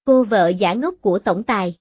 Cô vợ giả ngốc của tổng tài.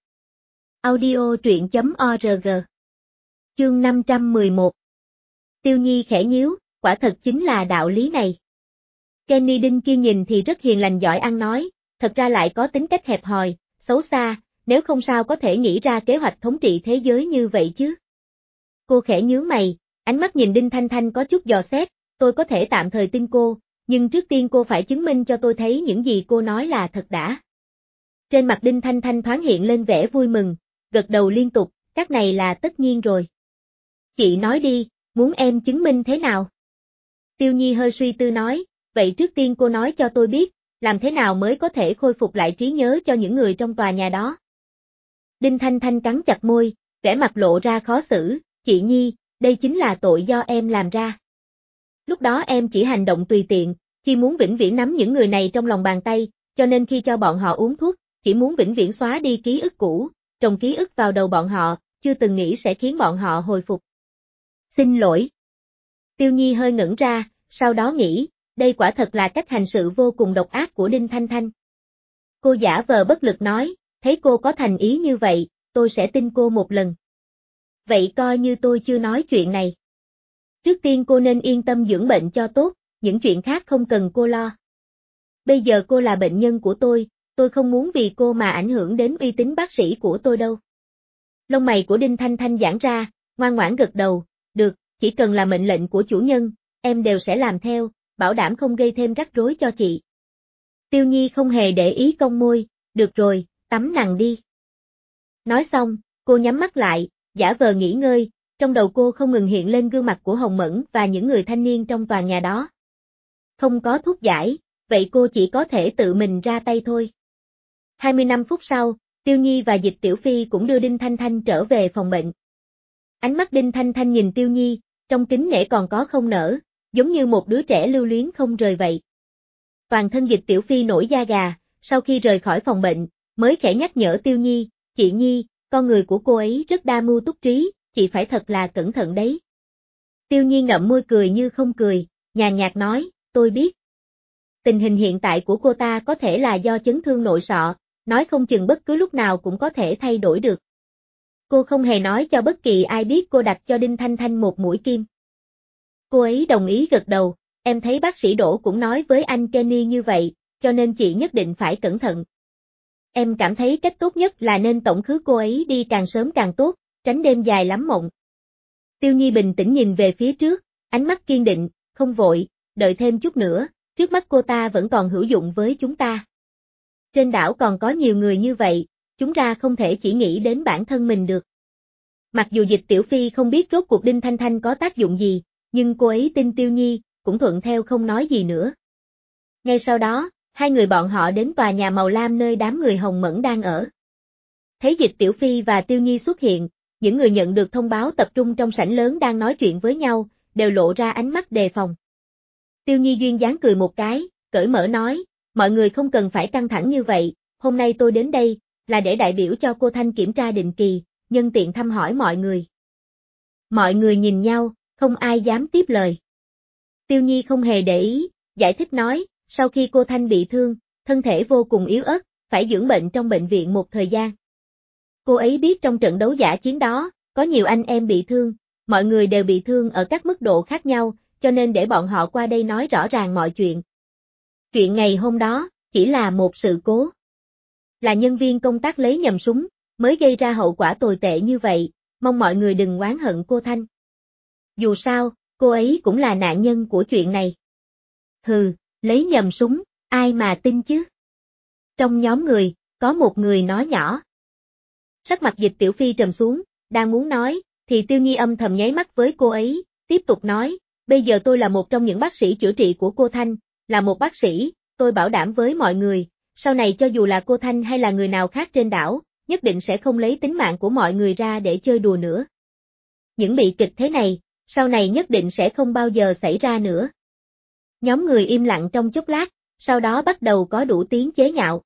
Audio truyện.org. Chương 511. Tiêu Nhi khẽ nhíu, quả thật chính là đạo lý này. Kenny Đinh kia nhìn thì rất hiền lành giỏi ăn nói, thật ra lại có tính cách hẹp hòi, xấu xa, nếu không sao có thể nghĩ ra kế hoạch thống trị thế giới như vậy chứ. Cô khẽ nhướng mày, ánh mắt nhìn Đinh Thanh Thanh có chút dò xét, tôi có thể tạm thời tin cô, nhưng trước tiên cô phải chứng minh cho tôi thấy những gì cô nói là thật đã. Trên mặt Đinh Thanh Thanh thoáng hiện lên vẻ vui mừng, gật đầu liên tục, các này là tất nhiên rồi. Chị nói đi, muốn em chứng minh thế nào? Tiêu Nhi hơi suy tư nói, vậy trước tiên cô nói cho tôi biết, làm thế nào mới có thể khôi phục lại trí nhớ cho những người trong tòa nhà đó. Đinh Thanh Thanh cắn chặt môi, vẻ mặt lộ ra khó xử, chị Nhi, đây chính là tội do em làm ra. Lúc đó em chỉ hành động tùy tiện, chỉ muốn vĩnh viễn nắm những người này trong lòng bàn tay, cho nên khi cho bọn họ uống thuốc, chỉ muốn vĩnh viễn xóa đi ký ức cũ, trồng ký ức vào đầu bọn họ, chưa từng nghĩ sẽ khiến bọn họ hồi phục. Xin lỗi. Tiêu Nhi hơi ngẩn ra, sau đó nghĩ, đây quả thật là cách hành sự vô cùng độc ác của Đinh Thanh Thanh. Cô giả vờ bất lực nói, thấy cô có thành ý như vậy, tôi sẽ tin cô một lần. Vậy coi như tôi chưa nói chuyện này. Trước tiên cô nên yên tâm dưỡng bệnh cho tốt, những chuyện khác không cần cô lo. Bây giờ cô là bệnh nhân của tôi không muốn vì cô mà ảnh hưởng đến uy tín bác sĩ của tôi đâu. Lông mày của Đinh Thanh Thanh giãn ra, ngoan ngoãn gật đầu, được, chỉ cần là mệnh lệnh của chủ nhân, em đều sẽ làm theo, bảo đảm không gây thêm rắc rối cho chị. Tiêu Nhi không hề để ý cong môi, được rồi, tắm nằm đi. Nói xong, cô nhắm mắt lại, giả vờ nghỉ ngơi, trong đầu cô không ngừng hiện lên gương mặt của Hồng Mẫn và những người thanh niên trong tòa nhà đó. Không có thuốc giải, vậy cô chỉ có thể tự mình ra tay thôi. 25 phút sau, Tiêu Nhi và Dịch Tiểu Phi cũng đưa Đinh Thanh Thanh trở về phòng bệnh. Ánh mắt Đinh Thanh Thanh nhìn Tiêu Nhi, trong kính nể còn có không nở, giống như một đứa trẻ lưu luyến không rời vậy. Toàn thân Dịch Tiểu Phi nổi da gà, sau khi rời khỏi phòng bệnh, mới khẽ nhắc nhở Tiêu Nhi, chị Nhi, con người của cô ấy rất đa mưu túc trí, chị phải thật là cẩn thận đấy. Tiêu Nhi ngậm môi cười như không cười, nhàn nhạt nói, tôi biết. Tình hình hiện tại của cô ta có thể là do chấn thương nội sọ, nói không chừng bất cứ lúc nào cũng có thể thay đổi được. Cô không hề nói cho bất kỳ ai biết cô đặt cho Đinh Thanh Thanh một mũi kim. Cô ấy đồng ý gật đầu, em thấy bác sĩ Đỗ cũng nói với anh Kenny như vậy, cho nên chị nhất định phải cẩn thận. Em cảm thấy cách tốt nhất là nên tổng khứ cô ấy đi càng sớm càng tốt, tránh đêm dài lắm mộng. Tiêu Nhi bình tĩnh nhìn về phía trước, ánh mắt kiên định, không vội, đợi thêm chút nữa, trước mắt cô ta vẫn còn hữu dụng với chúng ta. Trên đảo còn có nhiều người như vậy, chúng ta không thể chỉ nghĩ đến bản thân mình được. Mặc dù Dịch Tiểu Phi không biết rốt cuộc Đinh Thanh Thanh có tác dụng gì, nhưng cô ấy tin Tiêu Nhi, cũng thuận theo không nói gì nữa. Ngay sau đó, hai người bọn họ đến tòa nhà màu lam nơi đám người Hồng Mẫn đang ở. Thấy Dịch Tiểu Phi và Tiêu Nhi xuất hiện, những người nhận được thông báo tập trung trong sảnh lớn đang nói chuyện với nhau, đều lộ ra ánh mắt đề phòng. Tiêu Nhi duyên dáng cười một cái, cởi mở nói, mọi người không cần phải căng thẳng như vậy, hôm nay tôi đến đây, là để đại biểu cho cô Thanh kiểm tra định kỳ, nhân tiện thăm hỏi mọi người. Mọi người nhìn nhau, không ai dám tiếp lời. Tiêu Nhi không hề để ý, giải thích nói, sau khi cô Thanh bị thương, thân thể vô cùng yếu ớt, phải dưỡng bệnh trong bệnh viện một thời gian. Cô ấy biết trong trận đấu dã chiến đó, có nhiều anh em bị thương, mọi người đều bị thương ở các mức độ khác nhau, cho nên để bọn họ qua đây nói rõ ràng mọi chuyện. Chuyện ngày hôm đó, chỉ là một sự cố. Là nhân viên công tác lấy nhầm súng, mới gây ra hậu quả tồi tệ như vậy, mong mọi người đừng oán hận cô Thanh. Dù sao, cô ấy cũng là nạn nhân của chuyện này. Hừ, lấy nhầm súng, ai mà tin chứ? Trong nhóm người, có một người nói nhỏ. Sắc mặt Dịch Tiểu Phi trầm xuống, đang muốn nói, thì Tiêu Nhi âm thầm nháy mắt với cô ấy, tiếp tục nói, bây giờ tôi là một trong những bác sĩ chữa trị của cô Thanh, là một bác sĩ, tôi bảo đảm với mọi người, sau này cho dù là cô Thanh hay là người nào khác trên đảo, nhất định sẽ không lấy tính mạng của mọi người ra để chơi đùa nữa. Những bi kịch thế này, sau này nhất định sẽ không bao giờ xảy ra nữa. Nhóm người im lặng trong chốc lát, sau đó bắt đầu có đủ tiếng chế nhạo.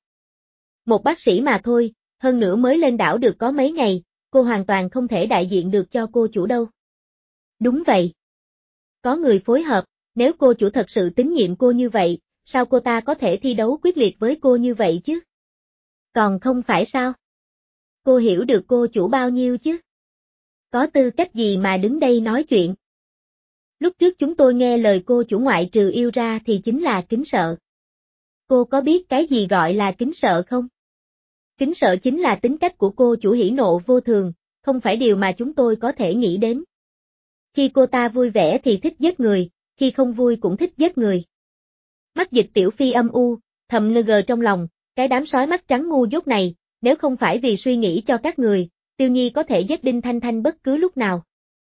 Một bác sĩ mà thôi, hơn nữa mới lên đảo được có mấy ngày, cô hoàn toàn không thể đại diện được cho cô chủ đâu. Đúng vậy. Có người phối hợp, nếu cô chủ thật sự tín nhiệm cô như vậy, sao cô ta có thể thi đấu quyết liệt với cô như vậy chứ? Còn không phải sao? Cô hiểu được cô chủ bao nhiêu chứ? Có tư cách gì mà đứng đây nói chuyện? Lúc trước chúng tôi nghe lời cô chủ ngoại trừ yêu ra thì chính là kính sợ. Cô có biết cái gì gọi là kính sợ không? Kính sợ chính là tính cách của cô chủ hỉ nộ vô thường, không phải điều mà chúng tôi có thể nghĩ đến. Khi cô ta vui vẻ thì thích giết người, khi không vui cũng thích giết người. Mắt Dịch Tiểu Phi âm u, thầm ngờ trong lòng, cái đám sói mắt trắng ngu dốt này, nếu không phải vì suy nghĩ cho các người, Tiêu Nhi có thể giết Đinh Thanh Thanh bất cứ lúc nào.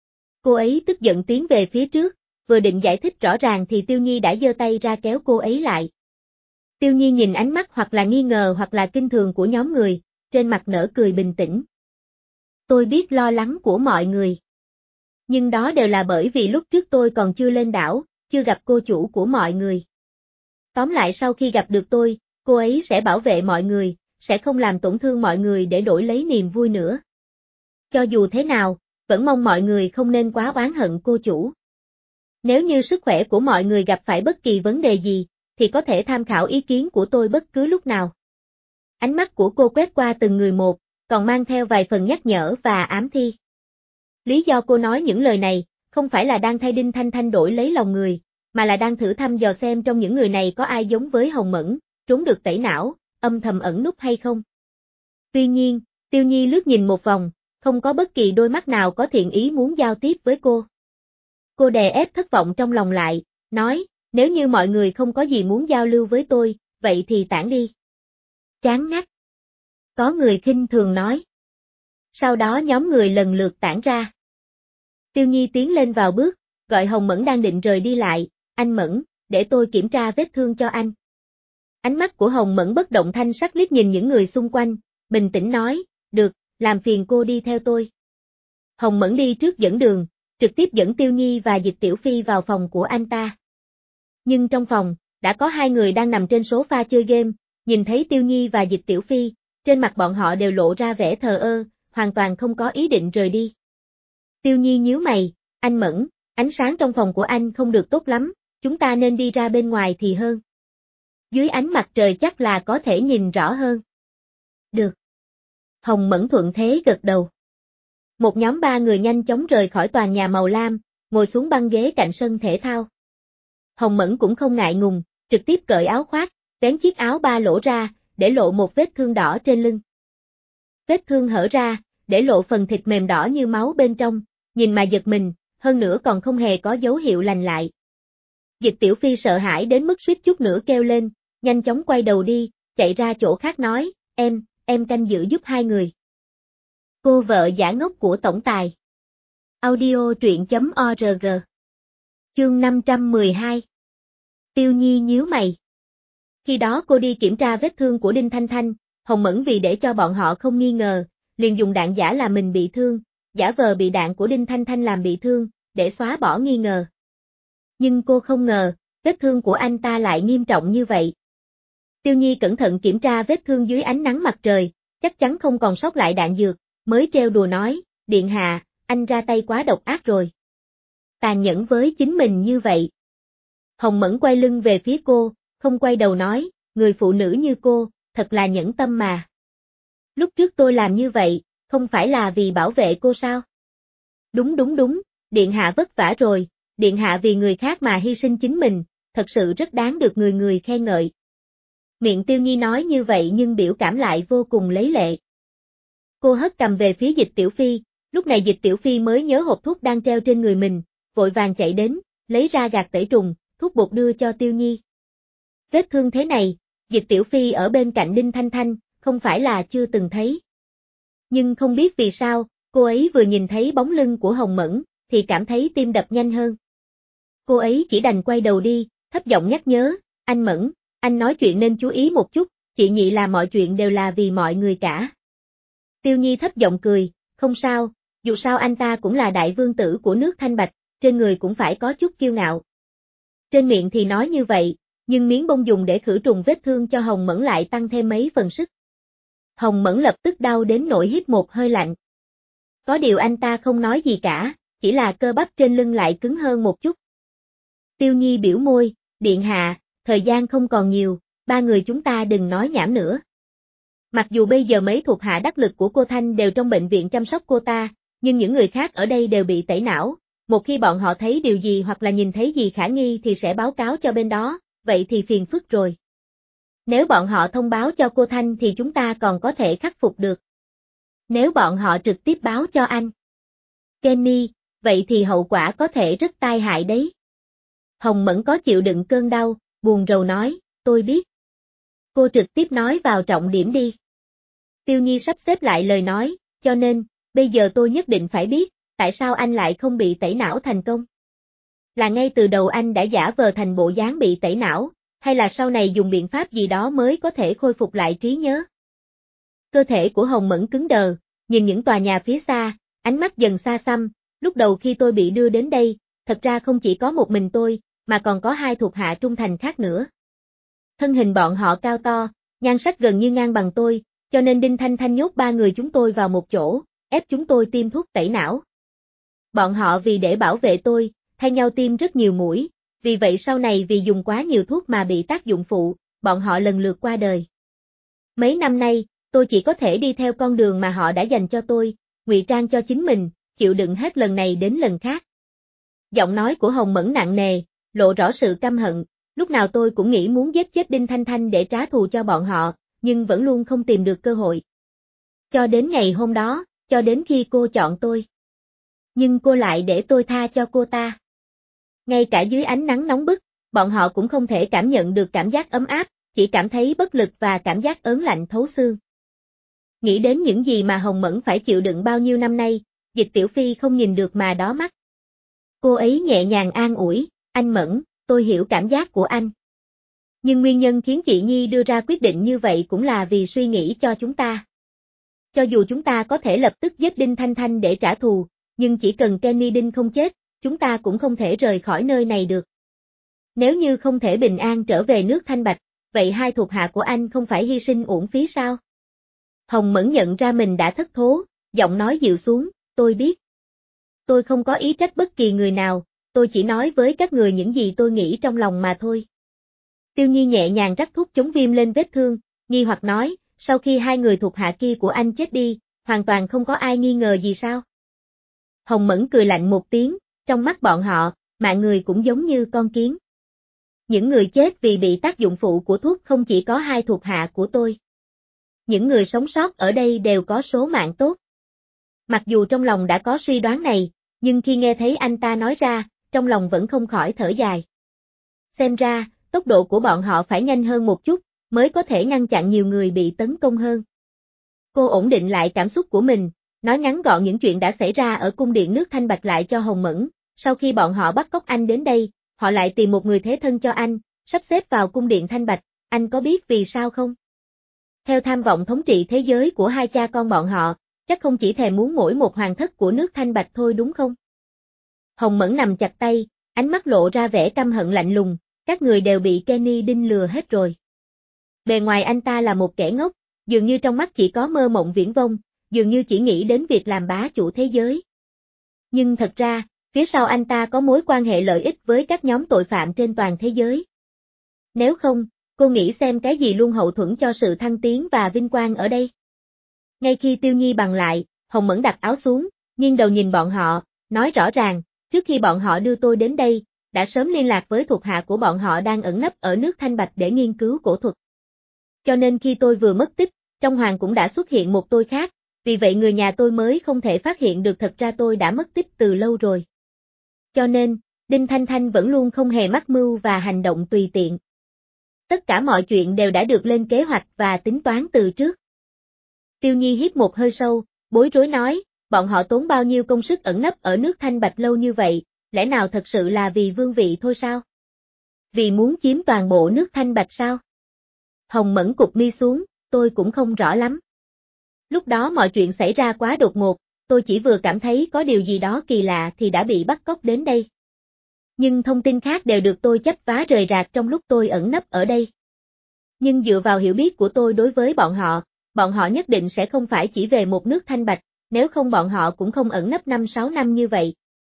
Cô ấy tức giận tiến về phía trước, vừa định giải thích rõ ràng thì Tiêu Nhi đã giơ tay ra kéo cô ấy lại. Tiêu Nhi nhìn ánh mắt hoặc là nghi ngờ hoặc là kinh thường của nhóm người, trên mặt nở cười bình tĩnh. Tôi biết lo lắng của mọi người. Nhưng đó đều là bởi vì lúc trước tôi còn chưa lên đảo, chưa gặp cô chủ của mọi người. Tóm lại sau khi gặp được tôi, cô ấy sẽ bảo vệ mọi người, sẽ không làm tổn thương mọi người để đổi lấy niềm vui nữa. Cho dù thế nào, vẫn mong mọi người không nên quá oán hận cô chủ. Nếu như sức khỏe của mọi người gặp phải bất kỳ vấn đề gì, thì có thể tham khảo ý kiến của tôi bất cứ lúc nào. Ánh mắt của cô quét qua từng người một, còn mang theo vài phần nhắc nhở và ám thi. Lý do cô nói những lời này, không phải là đang thay Đinh Thanh Thanh đổi lấy lòng người, mà là đang thử thăm dò xem trong những người này có ai giống với Hồng Mẫn, trốn được tẩy não, âm thầm ẩn núp hay không. Tuy nhiên, Tiêu Nhi lướt nhìn một vòng, không có bất kỳ đôi mắt nào có thiện ý muốn giao tiếp với cô. Cô đè ép thất vọng trong lòng lại, nói, nếu như mọi người không có gì muốn giao lưu với tôi, vậy thì tản đi. Chán ngắt. Có người khinh thường nói. Sau đó nhóm người lần lượt tản ra. Tiêu Nhi tiến lên vào bước, gọi Hồng Mẫn đang định rời đi lại, anh Mẫn, để tôi kiểm tra vết thương cho anh. Ánh mắt của Hồng Mẫn bất động thanh sắc liếc nhìn những người xung quanh, bình tĩnh nói, được, làm phiền cô đi theo tôi. Hồng Mẫn đi trước dẫn đường, trực tiếp dẫn Tiêu Nhi và Dịch Tiểu Phi vào phòng của anh ta. Nhưng trong phòng, đã có hai người đang nằm trên sofa chơi game, nhìn thấy Tiêu Nhi và Dịch Tiểu Phi, trên mặt bọn họ đều lộ ra vẻ thờ ơ, hoàn toàn không có ý định rời đi. Tiêu Nhi nhíu mày, anh Mẫn, ánh sáng trong phòng của anh không được tốt lắm, chúng ta nên đi ra bên ngoài thì hơn. Dưới ánh mặt trời chắc là có thể nhìn rõ hơn. Được. Hồng Mẫn thuận thế gật đầu. Một nhóm ba người nhanh chóng rời khỏi tòa nhà màu lam, ngồi xuống băng ghế cạnh sân thể thao. Hồng Mẫn cũng không ngại ngùng, trực tiếp cởi áo khoác, vén chiếc áo ba lỗ ra, để lộ một vết thương đỏ trên lưng. Vết thương hở ra, để lộ phần thịt mềm đỏ như máu bên trong, nhìn mà giật mình, hơn nữa còn không hề có dấu hiệu lành lại. Dịch Tiểu Phi sợ hãi đến mức suýt chút nữa kêu lên, nhanh chóng quay đầu đi, chạy ra chỗ khác nói, em canh giữ giúp hai người. Cô vợ giả ngốc của tổng tài. Audio truyện.org. Chương 512. Tiêu Nhi nhíu mày. Khi đó cô đi kiểm tra vết thương của Đinh Thanh Thanh, Hồng Mẫn vì để cho bọn họ không nghi ngờ, liền dùng đạn giả là mình bị thương, giả vờ bị đạn của Đinh Thanh Thanh làm bị thương, để xóa bỏ nghi ngờ. Nhưng cô không ngờ, vết thương của anh ta lại nghiêm trọng như vậy. Tiêu Nhi cẩn thận kiểm tra vết thương dưới ánh nắng mặt trời, chắc chắn không còn sót lại đạn dược, mới trêu đùa nói, điện hạ, anh ra tay quá độc ác rồi. Tàn nhẫn với chính mình như vậy. Hồng Mẫn quay lưng về phía cô, không quay đầu nói, người phụ nữ như cô, thật là nhẫn tâm mà. Lúc trước tôi làm như vậy, không phải là vì bảo vệ cô sao? Đúng, điện hạ vất vả rồi, điện hạ vì người khác mà hy sinh chính mình, thật sự rất đáng được người người khen ngợi. Miệng Tiêu Nhi nói như vậy nhưng biểu cảm lại vô cùng lấy lệ. Cô hất cầm về phía Dịch Tiểu Phi, lúc này Dịch Tiểu Phi mới nhớ hộp thuốc đang treo trên người mình, vội vàng chạy đến, lấy ra gạt tẩy trùng, thuốc bột đưa cho Tiêu Nhi. Vết thương thế này, Dịch Tiểu Phi ở bên cạnh Đinh Thanh Thanh, không phải là chưa từng thấy. Nhưng không biết vì sao, cô ấy vừa nhìn thấy bóng lưng của Hồng Mẫn, thì cảm thấy tim đập nhanh hơn. Cô ấy chỉ đành quay đầu đi, thấp giọng nhắc nhớ, anh Mẫn, anh nói chuyện nên chú ý một chút, chị nhị là mọi chuyện đều là vì mọi người cả. Tiêu Nhi thấp giọng cười, không sao, dù sao anh ta cũng là đại vương tử của nước Thanh Bạch, trên người cũng phải có chút kiêu ngạo. Trên miệng thì nói như vậy, nhưng miếng bông dùng để khử trùng vết thương cho Hồng Mẫn lại tăng thêm mấy phần sức. Hồng Mẫn lập tức đau đến nỗi hít một hơi lạnh. Có điều anh ta không nói gì cả, chỉ là cơ bắp trên lưng lại cứng hơn một chút. Tiêu Nhi biểu môi, điện hạ, thời gian không còn nhiều, ba người chúng ta đừng nói nhảm nữa. Mặc dù bây giờ mấy thuộc hạ đắc lực của cô Thanh đều trong bệnh viện chăm sóc cô ta, nhưng những người khác ở đây đều bị tẩy não, một khi bọn họ thấy điều gì hoặc là nhìn thấy gì khả nghi thì sẽ báo cáo cho bên đó, vậy thì phiền phức rồi. Nếu bọn họ thông báo cho cô Thanh thì chúng ta còn có thể khắc phục được. Nếu bọn họ trực tiếp báo cho anh Kenny, vậy thì hậu quả có thể rất tai hại đấy. Hồng Mẫn có chịu đựng cơn đau, buồn rầu nói, tôi biết. Cô trực tiếp nói vào trọng điểm đi. Tiêu Nhi sắp xếp lại lời nói, cho nên, bây giờ tôi nhất định phải biết, tại sao anh lại không bị tẩy não thành công? Là ngay từ đầu anh đã giả vờ thành bộ dáng bị tẩy não, hay là sau này dùng biện pháp gì đó mới có thể khôi phục lại trí nhớ? Cơ thể của Hồng Mẫn cứng đờ, nhìn những tòa nhà phía xa, ánh mắt dần xa xăm, lúc đầu khi tôi bị đưa đến đây, thật ra không chỉ có một mình tôi, mà còn có hai thuộc hạ trung thành khác nữa. Thân hình bọn họ cao to, nhan sắc gần như ngang bằng tôi, cho nên Đinh Thanh Thanh nhốt ba người chúng tôi vào một chỗ, ép chúng tôi tiêm thuốc tẩy não. Bọn họ vì để bảo vệ tôi, thay nhau tiêm rất nhiều mũi, vì vậy sau này vì dùng quá nhiều thuốc mà bị tác dụng phụ, bọn họ lần lượt qua đời. Mấy năm nay, tôi chỉ có thể đi theo con đường mà họ đã dành cho tôi, ngụy trang cho chính mình, chịu đựng hết lần này đến lần khác. Giọng nói của Hồng Mẫn nặng nề, lộ rõ sự căm hận, lúc nào tôi cũng nghĩ muốn giết chết Đinh Thanh Thanh để trả thù cho bọn họ, nhưng vẫn luôn không tìm được cơ hội. Cho đến ngày hôm đó, cho đến khi cô chọn tôi. Nhưng cô lại để tôi tha cho cô ta. Ngay cả dưới ánh nắng nóng bức, bọn họ cũng không thể cảm nhận được cảm giác ấm áp, chỉ cảm thấy bất lực và cảm giác ớn lạnh thấu xương. Nghĩ đến những gì mà Hồng Mẫn phải chịu đựng bao nhiêu năm nay, Dịch Tiểu Phi không nhìn được mà đỏ mắt. Cô ấy nhẹ nhàng an ủi, anh Mẫn, tôi hiểu cảm giác của anh. Nhưng nguyên nhân khiến chị Nhi đưa ra quyết định như vậy cũng là vì suy nghĩ cho chúng ta. Cho dù chúng ta có thể lập tức giết Đinh Thanh Thanh để trả thù, nhưng chỉ cần Kenny Đinh không chết, chúng ta cũng không thể rời khỏi nơi này được. Nếu như không thể bình an trở về nước Thanh Bạch, vậy hai thuộc hạ của anh không phải hy sinh uổng phí sao? Hồng Mẫn nhận ra mình đã thất thố, giọng nói dịu xuống, tôi biết. Tôi không có ý trách bất kỳ người nào, tôi chỉ nói với các người những gì tôi nghĩ trong lòng mà thôi. Tiêu Nhi nhẹ nhàng rắc thuốc chống viêm lên vết thương, nghi hoặc nói, sau khi hai người thuộc hạ kia của anh chết đi, hoàn toàn không có ai nghi ngờ gì sao? Hồng Mẫn cười lạnh một tiếng, trong mắt bọn họ, mạng người cũng giống như con kiến. Những người chết vì bị tác dụng phụ của thuốc không chỉ có hai thuộc hạ của tôi. Những người sống sót ở đây đều có số mạng tốt. Mặc dù trong lòng đã có suy đoán này, nhưng khi nghe thấy anh ta nói ra, trong lòng vẫn không khỏi thở dài. Xem ra, tốc độ của bọn họ phải nhanh hơn một chút, mới có thể ngăn chặn nhiều người bị tấn công hơn. Cô ổn định lại cảm xúc của mình, nói ngắn gọn những chuyện đã xảy ra ở cung điện nước Thanh Bạch lại cho Hồng Mẫn, sau khi bọn họ bắt cóc anh đến đây, họ lại tìm một người thế thân cho anh, sắp xếp vào cung điện Thanh Bạch, anh có biết vì sao không? Theo tham vọng thống trị thế giới của hai cha con bọn họ, chắc không chỉ thèm muốn mỗi một hoàng thất của nước Thanh Bạch thôi đúng không? Hồng Mẫn nằm chặt tay, ánh mắt lộ ra vẻ căm hận lạnh lùng, các người đều bị Kenny Đinh lừa hết rồi. Bề ngoài anh ta là một kẻ ngốc, dường như trong mắt chỉ có mơ mộng viển vông, dường như chỉ nghĩ đến việc làm bá chủ thế giới. Nhưng thật ra, phía sau anh ta có mối quan hệ lợi ích với các nhóm tội phạm trên toàn thế giới. Nếu không, cô nghĩ xem cái gì luôn hậu thuẫn cho sự thăng tiến và vinh quang ở đây. Ngay khi Tiêu Nhi bằng lại, Hồng Mẫn đặt áo xuống, nghiêng đầu nhìn bọn họ, nói rõ ràng, trước khi bọn họ đưa tôi đến đây, đã sớm liên lạc với thuộc hạ của bọn họ đang ẩn nấp ở nước Thanh Bạch để nghiên cứu cổ thuật. Cho nên khi tôi vừa mất tích, trong hoàng cũng đã xuất hiện một tôi khác, vì vậy người nhà tôi mới không thể phát hiện được thật ra tôi đã mất tích từ lâu rồi. Cho nên, Đinh Thanh Thanh vẫn luôn không hề mắc mưu và hành động tùy tiện. Tất cả mọi chuyện đều đã được lên kế hoạch và tính toán từ trước. Tiêu Nhi hít một hơi sâu, bối rối nói, bọn họ tốn bao nhiêu công sức ẩn nấp ở nước Thanh Bạch lâu như vậy, lẽ nào thật sự là vì vương vị thôi sao? Vì muốn chiếm toàn bộ nước Thanh Bạch sao? Hồng Mẫn cụp mi xuống, tôi cũng không rõ lắm. Lúc đó mọi chuyện xảy ra quá đột ngột, tôi chỉ vừa cảm thấy có điều gì đó kỳ lạ thì đã bị bắt cóc đến đây. Nhưng thông tin khác đều được tôi chấp vá rời rạc trong lúc tôi ẩn nấp ở đây. Nhưng dựa vào hiểu biết của tôi đối với bọn họ nhất định sẽ không phải chỉ về một nước Thanh Bạch, nếu không bọn họ cũng không ẩn nấp 5-6 năm như vậy.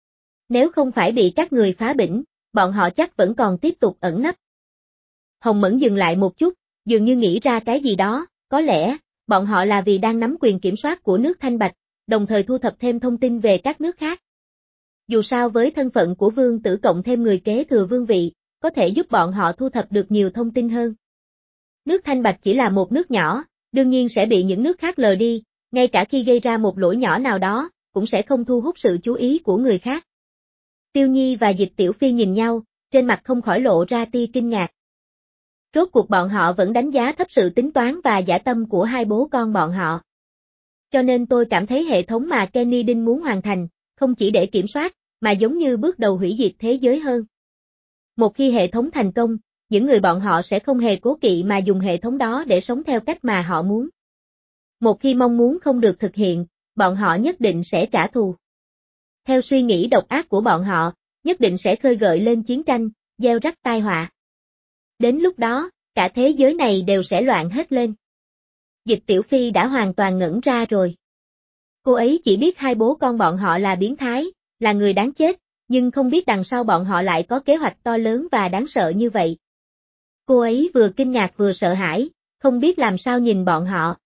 Nếu không phải bị các người phá bĩnh, bọn họ chắc vẫn còn tiếp tục ẩn nấp. Hồng Mẫn dừng lại một chút, dường như nghĩ ra cái gì đó, có lẽ, bọn họ là vì đang nắm quyền kiểm soát của nước Thanh Bạch, đồng thời thu thập thêm thông tin về các nước khác. Dù sao với thân phận của vương tử cộng thêm người kế thừa vương vị, có thể giúp bọn họ thu thập được nhiều thông tin hơn. Nước Thanh Bạch chỉ là một nước nhỏ, đương nhiên sẽ bị những nước khác lờ đi, ngay cả khi gây ra một lỗi nhỏ nào đó, cũng sẽ không thu hút sự chú ý của người khác. Tiêu Nhi và Dịch Tiểu Phi nhìn nhau, trên mặt không khỏi lộ ra tia kinh ngạc. Rốt cuộc bọn họ vẫn đánh giá thấp sự tính toán và dã tâm của hai bố con bọn họ. Cho nên tôi cảm thấy hệ thống mà Kennedy muốn hoàn thành, không chỉ để kiểm soát, mà giống như bước đầu hủy diệt thế giới hơn. Một khi hệ thống thành công, những người bọn họ sẽ không hề cố kỵ mà dùng hệ thống đó để sống theo cách mà họ muốn. Một khi mong muốn không được thực hiện, bọn họ nhất định sẽ trả thù. Theo suy nghĩ độc ác của bọn họ, nhất định sẽ khơi gợi lên chiến tranh, gieo rắc tai họa. Đến lúc đó, cả thế giới này đều sẽ loạn hết lên. Dịch Tiểu Phi đã hoàn toàn ngẩn ra rồi. Cô ấy chỉ biết hai bố con bọn họ là biến thái, là người đáng chết, nhưng không biết đằng sau bọn họ lại có kế hoạch to lớn và đáng sợ như vậy. Cô ấy vừa kinh ngạc vừa sợ hãi, không biết làm sao nhìn bọn họ.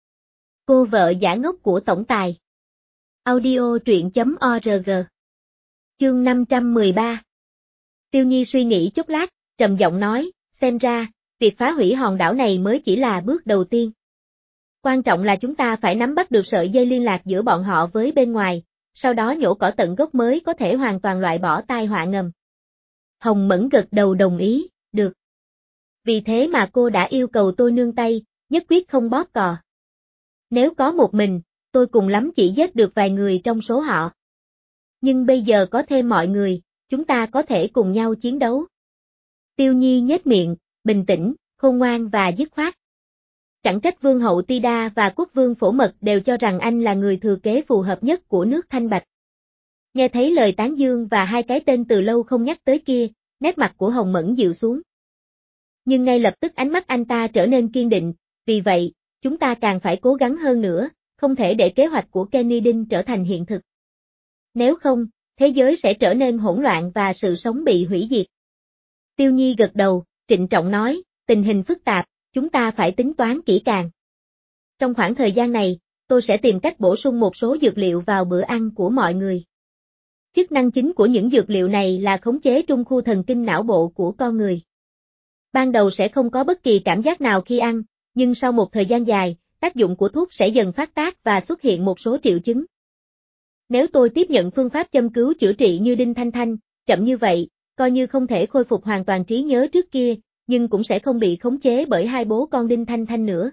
Cô vợ giả ngốc của tổng tài. Audio truyện.org. Chương 513. Tiêu Nhi suy nghĩ chốc lát, trầm giọng nói, xem ra, việc phá hủy hòn đảo này mới chỉ là bước đầu tiên. Quan trọng là chúng ta phải nắm bắt được sợi dây liên lạc giữa bọn họ với bên ngoài, sau đó nhổ cỏ tận gốc mới có thể hoàn toàn loại bỏ tai họa ngầm. Hồng Mẫn gật đầu đồng ý, được. Vì thế mà cô đã yêu cầu tôi nương tay, nhất quyết không bóp cò. Nếu có một mình, tôi cùng lắm chỉ giết được vài người trong số họ. Nhưng bây giờ có thêm mọi người, chúng ta có thể cùng nhau chiến đấu. Tiêu Nhi nhếch miệng, bình tĩnh, khôn ngoan và dứt khoát. Chẳng trách Vương hậu Tida và Quốc vương Phổ Mật đều cho rằng anh là người thừa kế phù hợp nhất của nước Thanh Bạch. Nghe thấy lời tán dương và hai cái tên từ lâu không nhắc tới kia, nét mặt của Hồng Mẫn dịu xuống. Nhưng ngay lập tức ánh mắt anh ta trở nên kiên định, vì vậy, chúng ta càng phải cố gắng hơn nữa, không thể để kế hoạch của Kennedy trở thành hiện thực. Nếu không, thế giới sẽ trở nên hỗn loạn và sự sống bị hủy diệt. Tiêu Nhi gật đầu, trịnh trọng nói, tình hình phức tạp, chúng ta phải tính toán kỹ càng. Trong khoảng thời gian này, tôi sẽ tìm cách bổ sung một số dược liệu vào bữa ăn của mọi người. Chức năng chính của những dược liệu này là khống chế trung khu thần kinh não bộ của con người. Ban đầu sẽ không có bất kỳ cảm giác nào khi ăn, nhưng sau một thời gian dài, tác dụng của thuốc sẽ dần phát tác và xuất hiện một số triệu chứng. Nếu tôi tiếp nhận phương pháp châm cứu chữa trị như Đinh Thanh Thanh, chậm như vậy, coi như không thể khôi phục hoàn toàn trí nhớ trước kia, nhưng cũng sẽ không bị khống chế bởi hai bố con Đinh Thanh Thanh nữa.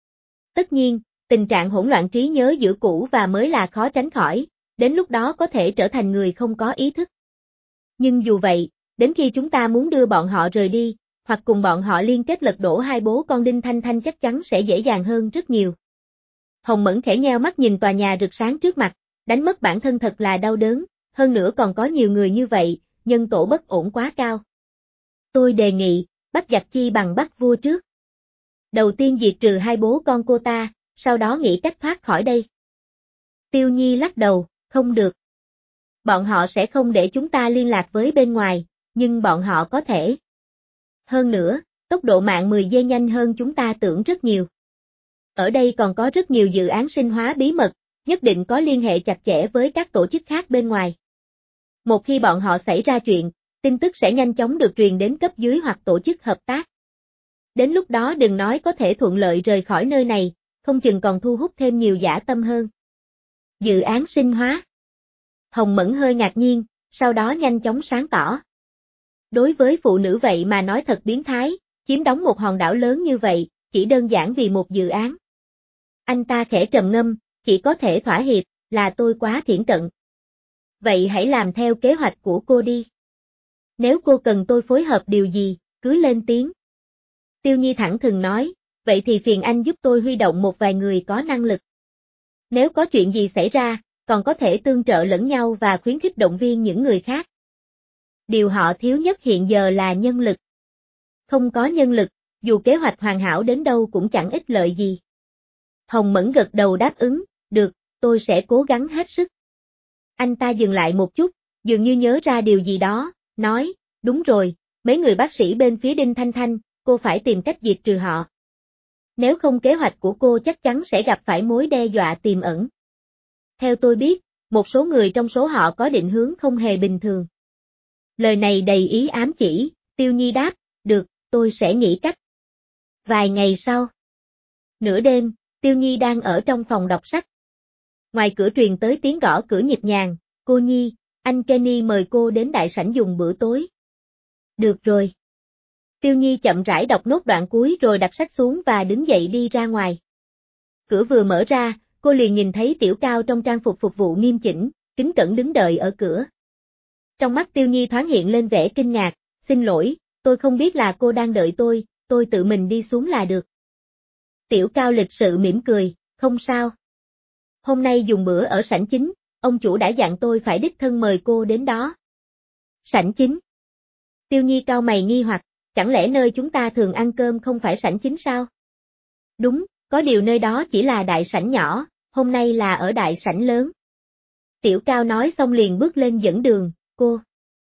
Tất nhiên, tình trạng hỗn loạn trí nhớ giữa cũ và mới là khó tránh khỏi, đến lúc đó có thể trở thành người không có ý thức. Nhưng dù vậy, đến khi chúng ta muốn đưa bọn họ rời đi, hoặc cùng bọn họ liên kết lật đổ hai bố con Đinh Thanh Thanh chắc chắn sẽ dễ dàng hơn rất nhiều. Hồng Mẫn khẽ nheo mắt nhìn tòa nhà rực sáng trước mặt, đánh mất bản thân thật là đau đớn, hơn nữa còn có nhiều người như vậy, nhân tổ bất ổn quá cao. Tôi đề nghị, bắt giặc chi bằng bắt vua trước. Đầu tiên diệt trừ hai bố con cô ta, sau đó nghĩ cách thoát khỏi đây. Tiêu Nhi lắc đầu, không được. Bọn họ sẽ không để chúng ta liên lạc với bên ngoài, nhưng bọn họ có thể. Hơn nữa, tốc độ mạng 10 giây nhanh hơn chúng ta tưởng rất nhiều. Ở đây còn có rất nhiều dự án sinh hóa bí mật, nhất định có liên hệ chặt chẽ với các tổ chức khác bên ngoài. Một khi bọn họ xảy ra chuyện, tin tức sẽ nhanh chóng được truyền đến cấp dưới hoặc tổ chức hợp tác. Đến lúc đó đừng nói có thể thuận lợi rời khỏi nơi này, không chừng còn thu hút thêm nhiều dã tâm hơn. Dự án sinh hóa. Hồng Mẫn hơi ngạc nhiên, sau đó nhanh chóng sáng tỏ. Đối với phụ nữ vậy mà nói thật biến thái, chiếm đóng một hòn đảo lớn như vậy, chỉ đơn giản vì một dự án. Anh ta khẽ trầm ngâm, chỉ có thể thỏa hiệp, là tôi quá thiển cận. Vậy hãy làm theo kế hoạch của cô đi. Nếu cô cần tôi phối hợp điều gì, cứ lên tiếng. Tiêu Nhi thẳng thừng nói, vậy thì phiền anh giúp tôi huy động một vài người có năng lực. Nếu có chuyện gì xảy ra, còn có thể tương trợ lẫn nhau và khuyến khích động viên những người khác. Điều họ thiếu nhất hiện giờ là nhân lực. Không có nhân lực, dù kế hoạch hoàn hảo đến đâu cũng chẳng ích lợi gì. Hồng Mẫn gật đầu đáp ứng, được, tôi sẽ cố gắng hết sức. Anh ta dừng lại một chút, dường như nhớ ra điều gì đó, nói, đúng rồi, mấy người bác sĩ bên phía Đinh Thanh Thanh, cô phải tìm cách diệt trừ họ. Nếu không kế hoạch của cô chắc chắn sẽ gặp phải mối đe dọa tiềm ẩn. Theo tôi biết, một số người trong số họ có định hướng không hề bình thường. Lời này đầy ý ám chỉ, Tiêu Nhi đáp, được, tôi sẽ nghĩ cách. Vài ngày sau. Nửa đêm, Tiêu Nhi đang ở trong phòng đọc sách. Ngoài cửa truyền tới tiếng gõ cửa nhịp nhàng, cô Nhi, anh Kenny mời cô đến đại sảnh dùng bữa tối. Được rồi. Tiêu Nhi chậm rãi đọc nốt đoạn cuối rồi đặt sách xuống và đứng dậy đi ra ngoài. Cửa vừa mở ra, cô liền nhìn thấy Tiểu Cao trong trang phục phục vụ nghiêm chỉnh, kính cẩn đứng đợi ở cửa. Trong mắt Tiêu Nhi thoáng hiện lên vẻ kinh ngạc, xin lỗi, tôi không biết là cô đang đợi tôi tự mình đi xuống là được. Tiểu Cao lịch sự mỉm cười, không sao. Hôm nay dùng bữa ở sảnh chính, ông chủ đã dặn tôi phải đích thân mời cô đến đó. Sảnh chính. Tiêu Nhi cau mày nghi hoặc, chẳng lẽ nơi chúng ta thường ăn cơm không phải sảnh chính sao? Đúng, có điều nơi đó chỉ là đại sảnh nhỏ, hôm nay là ở đại sảnh lớn. Tiểu Cao nói xong liền bước lên dẫn đường, cô.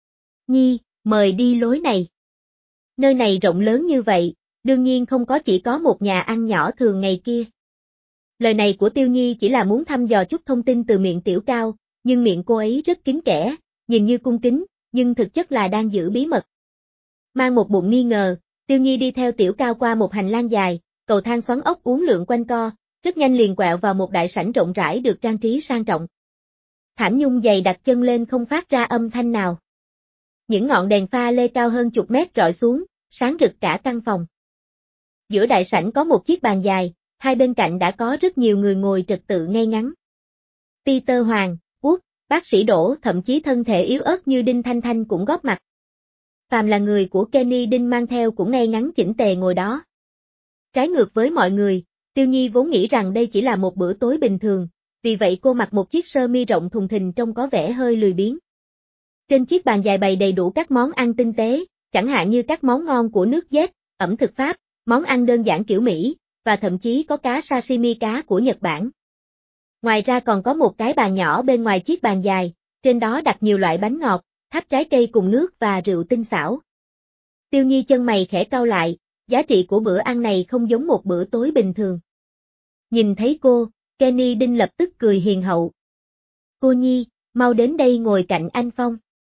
Nhi, mời đi lối này. Nơi này rộng lớn như vậy, đương nhiên không có chỉ có một nhà ăn nhỏ thường ngày kia. Lời này của Tiêu Nhi chỉ là muốn thăm dò chút thông tin từ miệng Tiểu Cao, nhưng miệng cô ấy rất kín kẽ, nhìn như cung kính, nhưng thực chất là đang giữ bí mật. Mang một bụng nghi ngờ, Tiêu Nhi đi theo Tiểu Cao qua một hành lang dài, cầu thang xoắn ốc uốn lượn quanh co, rất nhanh liền quẹo vào một đại sảnh rộng rãi được trang trí sang trọng. Thảm nhung dày đặt chân lên không phát ra âm thanh nào. Những ngọn đèn pha lê cao hơn chục mét rọi xuống, sáng rực cả căn phòng. Giữa đại sảnh có một chiếc bàn dài, hai bên cạnh đã có rất nhiều người ngồi trật tự ngay ngắn. Peter Hoàng, Út, bác sĩ Đỗ thậm chí thân thể yếu ớt như Đinh Thanh Thanh cũng góp mặt. Phàm là người của Kenny Đinh mang theo cũng ngay ngắn chỉnh tề ngồi đó. Trái ngược với mọi người, Tiêu Nhi vốn nghĩ rằng đây chỉ là một bữa tối bình thường, vì vậy cô mặc một chiếc sơ mi rộng thùng thình trông có vẻ hơi lười biếng. Trên chiếc bàn dài bày đầy đủ các món ăn tinh tế, chẳng hạn như các món ngon của nước dét, ẩm thực Pháp, món ăn đơn giản kiểu Mỹ, và thậm chí có cá sashimi cá của Nhật Bản. Ngoài ra còn có một cái bàn nhỏ bên ngoài chiếc bàn dài, trên đó đặt nhiều loại bánh ngọt, tháp trái cây cùng nước và rượu tinh xảo. Tiêu Nhi chân mày khẽ cau lại, giá trị của bữa ăn này không giống một bữa tối bình thường. Nhìn thấy cô, Kenny Đinh lập tức cười hiền hậu. Cô Nhi, mau đến đây ngồi cạnh anh Phong.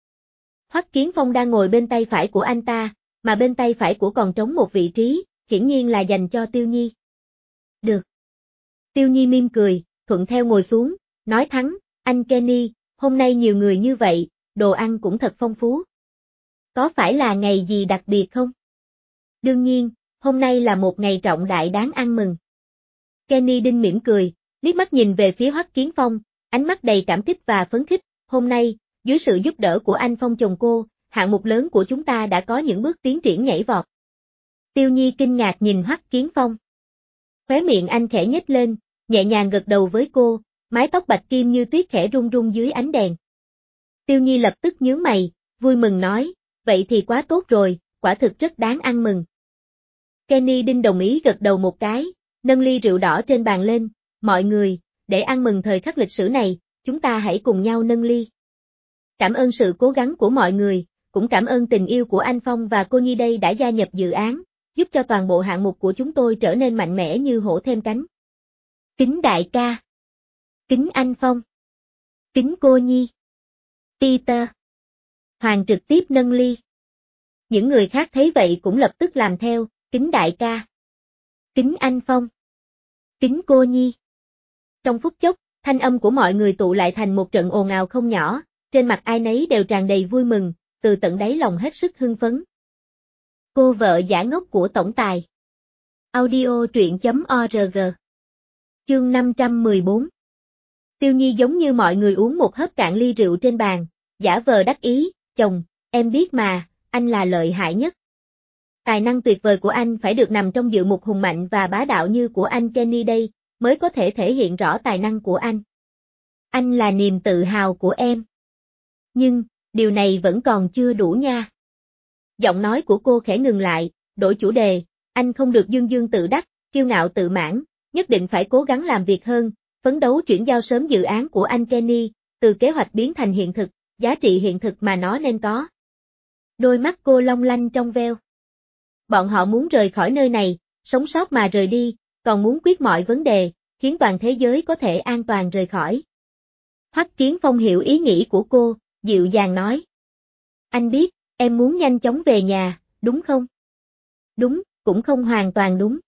Hoắc Kiến Phong đang ngồi bên tay phải của anh ta, mà bên tay phải của còn trống một vị trí, hiển nhiên là dành cho Tiêu Nhi. Được. Tiêu Nhi mỉm cười, thuận theo ngồi xuống, nói thẳng, anh Kenny, hôm nay nhiều người như vậy, đồ ăn cũng thật phong phú. Có phải là ngày gì đặc biệt không? Đương nhiên, hôm nay là một ngày trọng đại đáng ăn mừng. Kenny Đinh mỉm cười, liếc mắt nhìn về phía Hoắc Kiến Phong, ánh mắt đầy cảm kích và phấn khích, hôm nay, dưới sự giúp đỡ của anh Phong chồng cô, hạng mục lớn của chúng ta đã có những bước tiến triển nhảy vọt. Tiêu Nhi kinh ngạc nhìn Hoắc Kiến Phong. Khóe miệng anh khẽ nhếch lên, nhẹ nhàng gật đầu với cô, mái tóc bạch kim như tuyết khẽ rung rung dưới ánh đèn. Tiêu Nhi lập tức nhướng mày, vui mừng nói, vậy thì quá tốt rồi, quả thực rất đáng ăn mừng. Kenny Đinh đồng ý gật đầu một cái, nâng ly rượu đỏ trên bàn lên, mọi người, để ăn mừng thời khắc lịch sử này, chúng ta hãy cùng nhau nâng ly. Cảm ơn sự cố gắng của mọi người, cũng cảm ơn tình yêu của anh Phong và cô Nhi đây đã gia nhập dự án, giúp cho toàn bộ hạng mục của chúng tôi trở nên mạnh mẽ như hổ thêm cánh. Kính đại ca. Kính anh Phong. Kính cô Nhi. Peter. Hoàng trực tiếp nâng ly. Những người khác thấy vậy cũng lập tức làm theo, kính đại ca. Kính anh Phong. Kính cô Nhi. Trong phút chốc, thanh âm của mọi người tụ lại thành một trận ồn ào không nhỏ, trên mặt ai nấy đều tràn đầy vui mừng, từ tận đáy lòng hết sức hưng phấn. Cô vợ giả ngốc của tổng tài. Audio truyện.org. Chương 514. Tiêu Nhi giống như mọi người uống một hớp cạn ly rượu trên bàn, giả vờ đắc ý, chồng, em biết mà, anh là lợi hại nhất. Tài năng tuyệt vời của anh phải được nằm trong dự mục hùng mạnh và bá đạo như của anh Kenny đây, mới có thể thể hiện rõ tài năng của anh. Anh là niềm tự hào của em. Nhưng, điều này vẫn còn chưa đủ nha. Giọng nói của cô khẽ ngừng lại, đổi chủ đề, anh không được dương dương tự đắc, kiêu ngạo tự mãn, nhất định phải cố gắng làm việc hơn, phấn đấu chuyển giao sớm dự án của anh Kenny, từ kế hoạch biến thành hiện thực, giá trị hiện thực mà nó nên có. Đôi mắt cô long lanh trong veo. Bọn họ muốn rời khỏi nơi này, sống sót mà rời đi, còn muốn quyết mọi vấn đề, khiến toàn thế giới có thể an toàn rời khỏi. Hoắc Kiến Phong hiểu ý nghĩ của cô, dịu dàng nói. Anh biết, em muốn nhanh chóng về nhà, đúng không? Đúng, cũng không hoàn toàn đúng.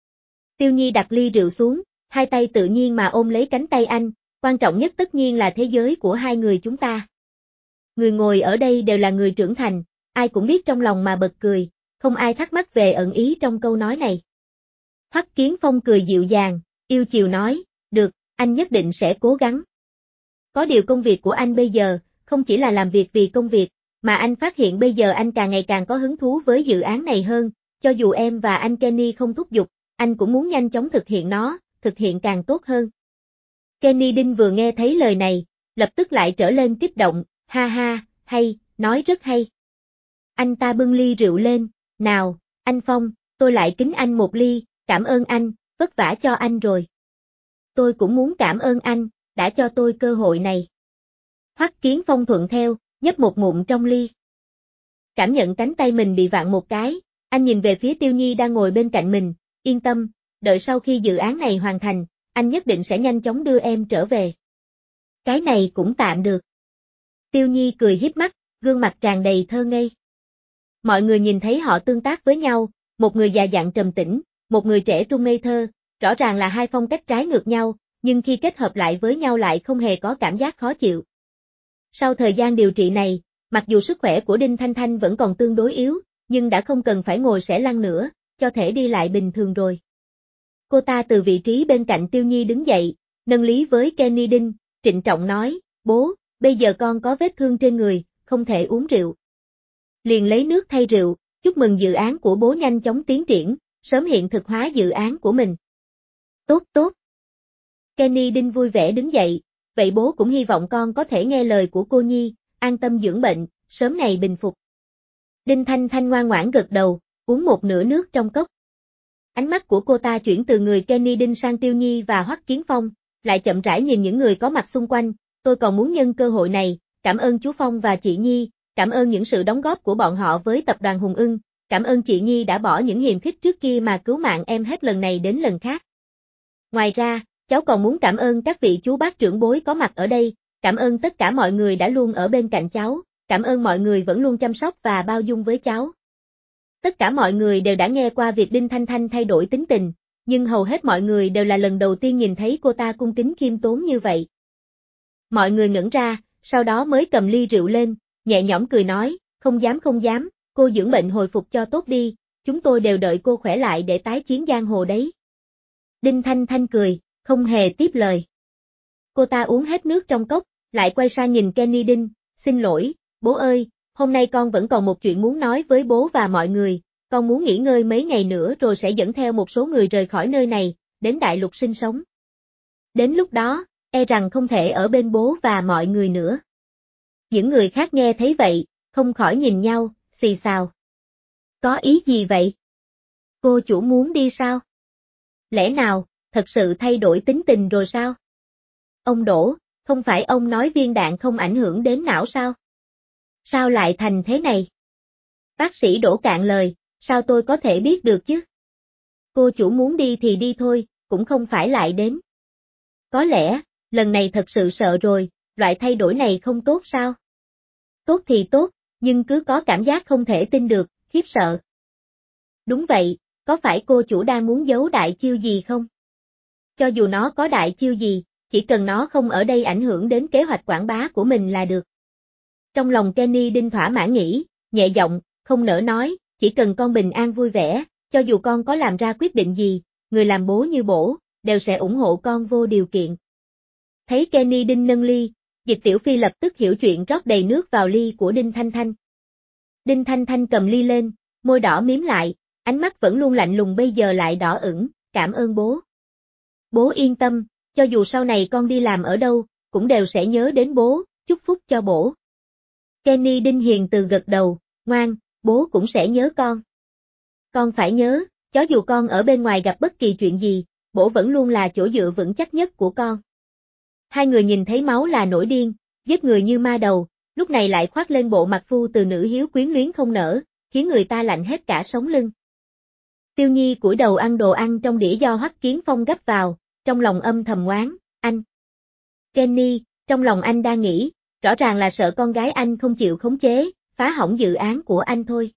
Tiêu Nhi đặt ly rượu xuống, hai tay tự nhiên mà ôm lấy cánh tay anh, quan trọng nhất tất nhiên là thế giới của hai người chúng ta. Người ngồi ở đây đều là người trưởng thành, ai cũng biết trong lòng mà bật cười, không ai thắc mắc về ẩn ý trong câu nói này. Hoắc Kiến Phong cười dịu dàng, yêu chiều nói, được, anh nhất định sẽ cố gắng. Có điều công việc của anh bây giờ, không chỉ là làm việc vì công việc, mà anh phát hiện bây giờ anh càng ngày càng có hứng thú với dự án này hơn, cho dù em và anh Kenny không thúc giục, anh cũng muốn nhanh chóng thực hiện nó, thực hiện càng tốt hơn. Kenny Đinh vừa nghe thấy lời này, lập tức lại trở lên kích động, ha ha, hay, nói rất hay. Anh ta bưng ly rượu lên, nào, anh Phong, tôi lại kính anh một ly, cảm ơn anh, vất vả cho anh rồi. Tôi cũng muốn cảm ơn anh, đã cho tôi cơ hội này. Hoắc Kiến Phong thuận theo, nhấp một ngụm trong ly. Cảm nhận cánh tay mình bị vặn một cái, anh nhìn về phía Tiêu Nhi đang ngồi bên cạnh mình, yên tâm, đợi sau khi dự án này hoàn thành, anh nhất định sẽ nhanh chóng đưa em trở về. Cái này cũng tạm được. Tiêu Nhi cười hiếp mắt, gương mặt tràn đầy thơ ngây. Mọi người nhìn thấy họ tương tác với nhau, một người già dặn trầm tĩnh, một người trẻ trung ngây thơ, rõ ràng là hai phong cách trái ngược nhau, nhưng khi kết hợp lại với nhau lại không hề có cảm giác khó chịu. Sau thời gian điều trị này, mặc dù sức khỏe của Đinh Thanh Thanh vẫn còn tương đối yếu, nhưng đã không cần phải ngồi xẻ lăn nữa, cho thể đi lại bình thường rồi. Cô ta từ vị trí bên cạnh Tiêu Nhi đứng dậy, nâng lý với Kenny Đinh, trịnh trọng nói, bố, bây giờ con có vết thương trên người, không thể uống rượu. Liền lấy nước thay rượu, chúc mừng dự án của bố nhanh chóng tiến triển, sớm hiện thực hóa dự án của mình. Tốt tốt. Kenny Đinh vui vẻ đứng dậy, vậy bố cũng hy vọng con có thể nghe lời của cô Nhi, an tâm dưỡng bệnh, sớm ngày bình phục. Đinh Thanh Thanh ngoan ngoãn gật đầu, uống một nửa nước trong cốc. Ánh mắt của cô ta chuyển từ người Kenny Đinh sang Tiêu Nhi và Hoắc Kiến Phong, lại chậm rãi nhìn những người có mặt xung quanh, tôi còn muốn nhân cơ hội này, cảm ơn chú Phong và chị Nhi, cảm ơn những sự đóng góp của bọn họ với tập đoàn Hùng Ưng, cảm ơn chị Nhi đã bỏ những hiềm khích trước kia mà cứu mạng em hết lần này đến lần khác. Ngoài ra, cháu còn muốn cảm ơn các vị chú bác trưởng bối có mặt ở đây, cảm ơn tất cả mọi người đã luôn ở bên cạnh cháu, cảm ơn mọi người vẫn luôn chăm sóc và bao dung với cháu. Tất cả mọi người đều đã nghe qua việc Đinh Thanh Thanh thay đổi tính tình, nhưng hầu hết mọi người đều là lần đầu tiên nhìn thấy cô ta cung kính khiêm tốn như vậy. Mọi người ngẩn ra, sau đó mới cầm ly rượu lên, nhẹ nhõm cười nói, không dám, cô dưỡng bệnh hồi phục cho tốt đi, chúng tôi đều đợi cô khỏe lại để tái chiến giang hồ đấy. Đinh Thanh Thanh cười, không hề tiếp lời. Cô ta uống hết nước trong cốc, lại quay sang nhìn Kenny Đinh, xin lỗi, bố ơi, hôm nay con vẫn còn một chuyện muốn nói với bố và mọi người, con muốn nghỉ ngơi mấy ngày nữa rồi sẽ dẫn theo một số người rời khỏi nơi này, đến đại lục sinh sống. Đến lúc đó, e rằng không thể ở bên bố và mọi người nữa. Những người khác nghe thấy vậy, không khỏi nhìn nhau, xì xào. Có ý gì vậy? Cô chủ muốn đi sao? Lẽ nào, thật sự thay đổi tính tình rồi sao? Ông Đỗ, không phải ông nói viên đạn không ảnh hưởng đến não sao? Sao lại thành thế này? Bác sĩ Đỗ cạn lời, sao tôi có thể biết được chứ? Cô chủ muốn đi thì đi thôi, cũng không phải lại đến. Có lẽ, lần này thật sự sợ rồi, loại thay đổi này không tốt sao? Tốt thì tốt, nhưng cứ có cảm giác không thể tin được, khiếp sợ. Đúng vậy, có phải cô chủ đang muốn giấu đại chiêu gì không? Cho dù nó có đại chiêu gì, chỉ cần nó không ở đây ảnh hưởng đến kế hoạch quảng bá của mình là được. Trong lòng Kenny Đinh thỏa mãn nghĩ, nhẹ giọng, không nỡ nói, chỉ cần con bình an vui vẻ, cho dù con có làm ra quyết định gì, người làm bố như bổ, đều sẽ ủng hộ con vô điều kiện. Thấy Kenny Đinh nâng ly, Dịch Tiểu Phi lập tức hiểu chuyện rót đầy nước vào ly của Đinh Thanh Thanh. Đinh Thanh Thanh cầm ly lên, môi đỏ mím lại, ánh mắt vẫn luôn lạnh lùng bây giờ lại đỏ ửng, cảm ơn bố. Bố yên tâm, cho dù sau này con đi làm ở đâu, cũng đều sẽ nhớ đến bố, chúc phúc cho bố. Kenny Đinh hiền từ gật đầu, ngoan, bố cũng sẽ nhớ con. Con phải nhớ, cho dù con ở bên ngoài gặp bất kỳ chuyện gì, bố vẫn luôn là chỗ dựa vững chắc nhất của con. Hai người nhìn thấy máu là nổi điên, giết người như ma đầu, lúc này lại khoác lên bộ mặt phu từ nữ hiếu quyến luyến không nở, khiến người ta lạnh hết cả sống lưng. Tiêu Nhi cúi đầu ăn đồ ăn trong đĩa do Hoắc Kiến Phong gấp vào, trong lòng âm thầm oán, anh. Kenny, trong lòng anh đang nghĩ, rõ ràng là sợ con gái anh không chịu khống chế, phá hỏng dự án của anh thôi.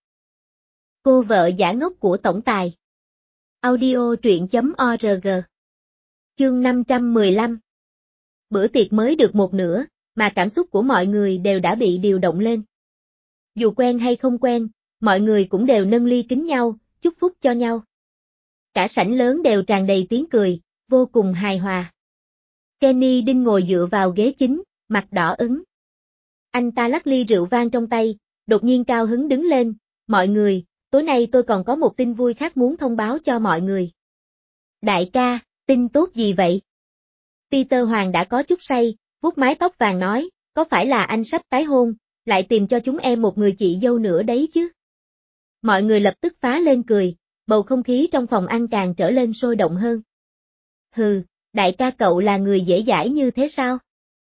Cô vợ giả ngốc của tổng tài. Audio truyện.org. Chương 515. Bữa tiệc mới được một nửa, mà cảm xúc của mọi người đều đã bị điều động lên. Dù quen hay không quen, mọi người cũng đều nâng ly kính nhau, chúc phúc cho nhau. Cả sảnh lớn đều tràn đầy tiếng cười, vô cùng hài hòa. Kenny Đinh ngồi dựa vào ghế chính, mặt đỏ ửng. Anh ta lắc ly rượu vang trong tay, đột nhiên cao hứng đứng lên, mọi người, tối nay tôi còn có một tin vui khác muốn thông báo cho mọi người. Đại ca, tin tốt gì vậy? Peter Hoàng đã có chút say, vuốt mái tóc vàng nói, có phải là anh sắp tái hôn, lại tìm cho chúng em một người chị dâu nữa đấy chứ? Mọi người lập tức phá lên cười, bầu không khí trong phòng ăn càng trở lên sôi động hơn. Hừ, đại ca cậu là người dễ dãi như thế sao?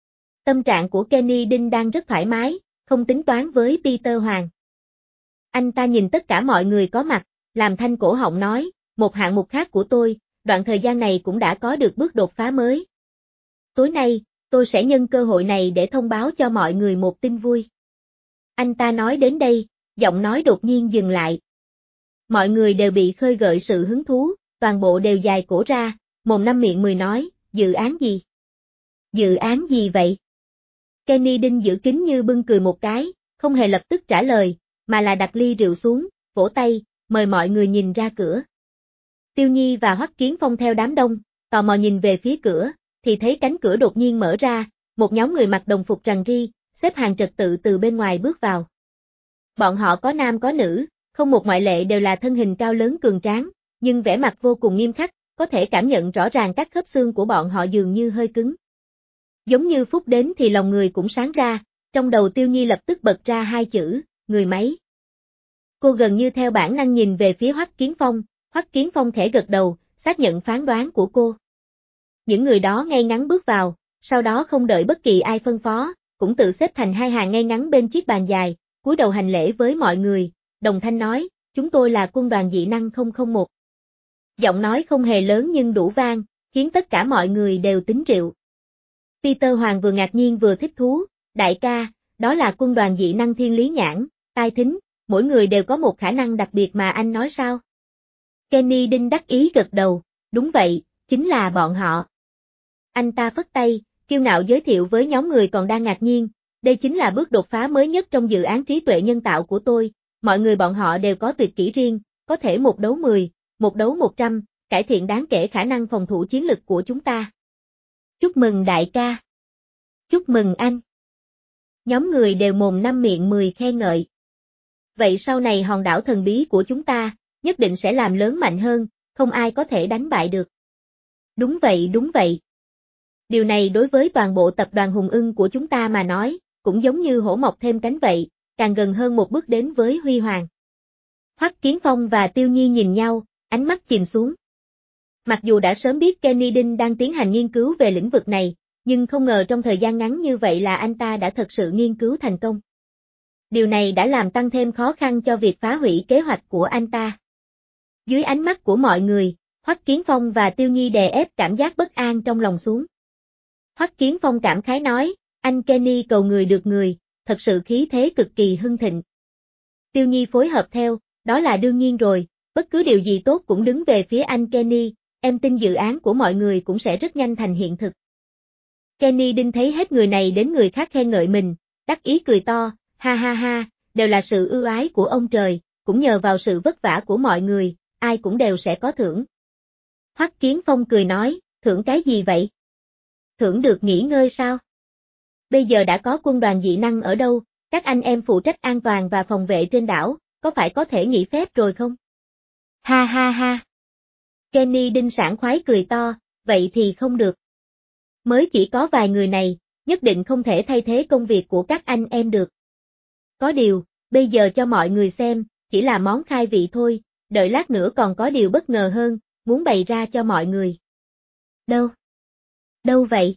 Tâm trạng của Kenny Đinh đang rất thoải mái, không tính toán với Peter Hoàng. Anh ta nhìn tất cả mọi người có mặt, làm thanh cổ họng nói, một hạng mục khác của tôi, đoạn thời gian này cũng đã có được bước đột phá mới. Tối nay, tôi sẽ nhân cơ hội này để thông báo cho mọi người một tin vui. Anh ta nói đến đây, giọng nói đột nhiên dừng lại. Mọi người đều bị khơi gợi sự hứng thú, toàn bộ đều dài cổ ra, mồm năm miệng mười nói, dự án gì? Dự án gì vậy? Kenny Đinh giữ kín như bưng cười một cái, không hề lập tức trả lời, mà là đặt ly rượu xuống, vỗ tay, mời mọi người nhìn ra cửa. Tiêu Nhi và Hoắc Kiến Phong theo đám đông, tò mò nhìn về phía cửa, thì thấy cánh cửa đột nhiên mở ra, một nhóm người mặc đồng phục rằn ri, xếp hàng trật tự từ bên ngoài bước vào. Bọn họ có nam có nữ, không một ngoại lệ đều là thân hình cao lớn cường tráng, nhưng vẻ mặt vô cùng nghiêm khắc, có thể cảm nhận rõ ràng các khớp xương của bọn họ dường như hơi cứng. Giống như phút đến thì lòng người cũng sáng ra, trong đầu Tiêu Nhi lập tức bật ra hai chữ, người máy. Cô gần như theo bản năng nhìn về phía Hoắc Kiến Phong khẽ gật đầu, xác nhận phán đoán của cô. Những người đó ngay ngắn bước vào, sau đó không đợi bất kỳ ai phân phó, cũng tự xếp thành hai hàng ngay ngắn bên chiếc bàn dài, cúi đầu hành lễ với mọi người, đồng thanh nói, chúng tôi là quân đoàn dị năng 001. Giọng nói không hề lớn nhưng đủ vang, khiến tất cả mọi người đều tín rượu. Peter Hoàng vừa ngạc nhiên vừa thích thú, đại ca, đó là quân đoàn dị năng thiên lý nhãn, tai thính, mỗi người đều có một khả năng đặc biệt mà anh nói sao? Kenny Đinh đắc ý gật đầu, đúng vậy, chính là bọn họ. Anh ta phất tay, kiêu ngạo giới thiệu với nhóm người còn đang ngạc nhiên, đây chính là bước đột phá mới nhất trong dự án trí tuệ nhân tạo của tôi, mọi người bọn họ đều có tuyệt kỹ riêng, có thể một đấu 10, một đấu 100, cải thiện đáng kể khả năng phòng thủ chiến lực của chúng ta. Chúc mừng đại ca. Chúc mừng anh. Nhóm người đều mồm năm miệng 10 khen ngợi. Vậy sau này hòn đảo thần bí của chúng ta, nhất định sẽ làm lớn mạnh hơn, không ai có thể đánh bại được. Đúng vậy đúng vậy. Điều này đối với toàn bộ tập đoàn Hùng Ưng của chúng ta mà nói, cũng giống như hổ mọc thêm cánh vậy, càng gần hơn một bước đến với huy hoàng. Hoắc Kiến Phong và Tiêu Nhi nhìn nhau, ánh mắt chìm xuống. Mặc dù đã sớm biết Kenny Đinh đang tiến hành nghiên cứu về lĩnh vực này, nhưng không ngờ trong thời gian ngắn như vậy là anh ta đã thật sự nghiên cứu thành công. Điều này đã làm tăng thêm khó khăn cho việc phá hủy kế hoạch của anh ta. Dưới ánh mắt của mọi người, Hoắc Kiến Phong và Tiêu Nhi đè ép cảm giác bất an trong lòng xuống. Hoắc Kiến Phong cảm khái nói, anh Kenny cầu người được người, thật sự khí thế cực kỳ hưng thịnh. Tiêu Nhi phối hợp theo, đó là đương nhiên rồi, bất cứ điều gì tốt cũng đứng về phía anh Kenny, em tin dự án của mọi người cũng sẽ rất nhanh thành hiện thực. Kenny Đinh thấy hết người này đến người khác khen ngợi mình, đắc ý cười to, ha ha ha, đều là sự ưu ái của ông trời, cũng nhờ vào sự vất vả của mọi người, ai cũng đều sẽ có thưởng. Hoắc Kiến Phong cười nói, thưởng cái gì vậy? Thưởng được nghỉ ngơi sao? Bây giờ đã có quân đoàn dị năng ở đâu, các anh em phụ trách an toàn và phòng vệ trên đảo, có phải có thể nghỉ phép rồi không? Ha ha ha. Kenny Đinh sảng khoái cười to, vậy thì không được. Mới chỉ có vài người này, nhất định không thể thay thế công việc của các anh em được. Có điều, bây giờ cho mọi người xem, chỉ là món khai vị thôi, đợi lát nữa còn có điều bất ngờ hơn, muốn bày ra cho mọi người. Đâu? Đâu vậy?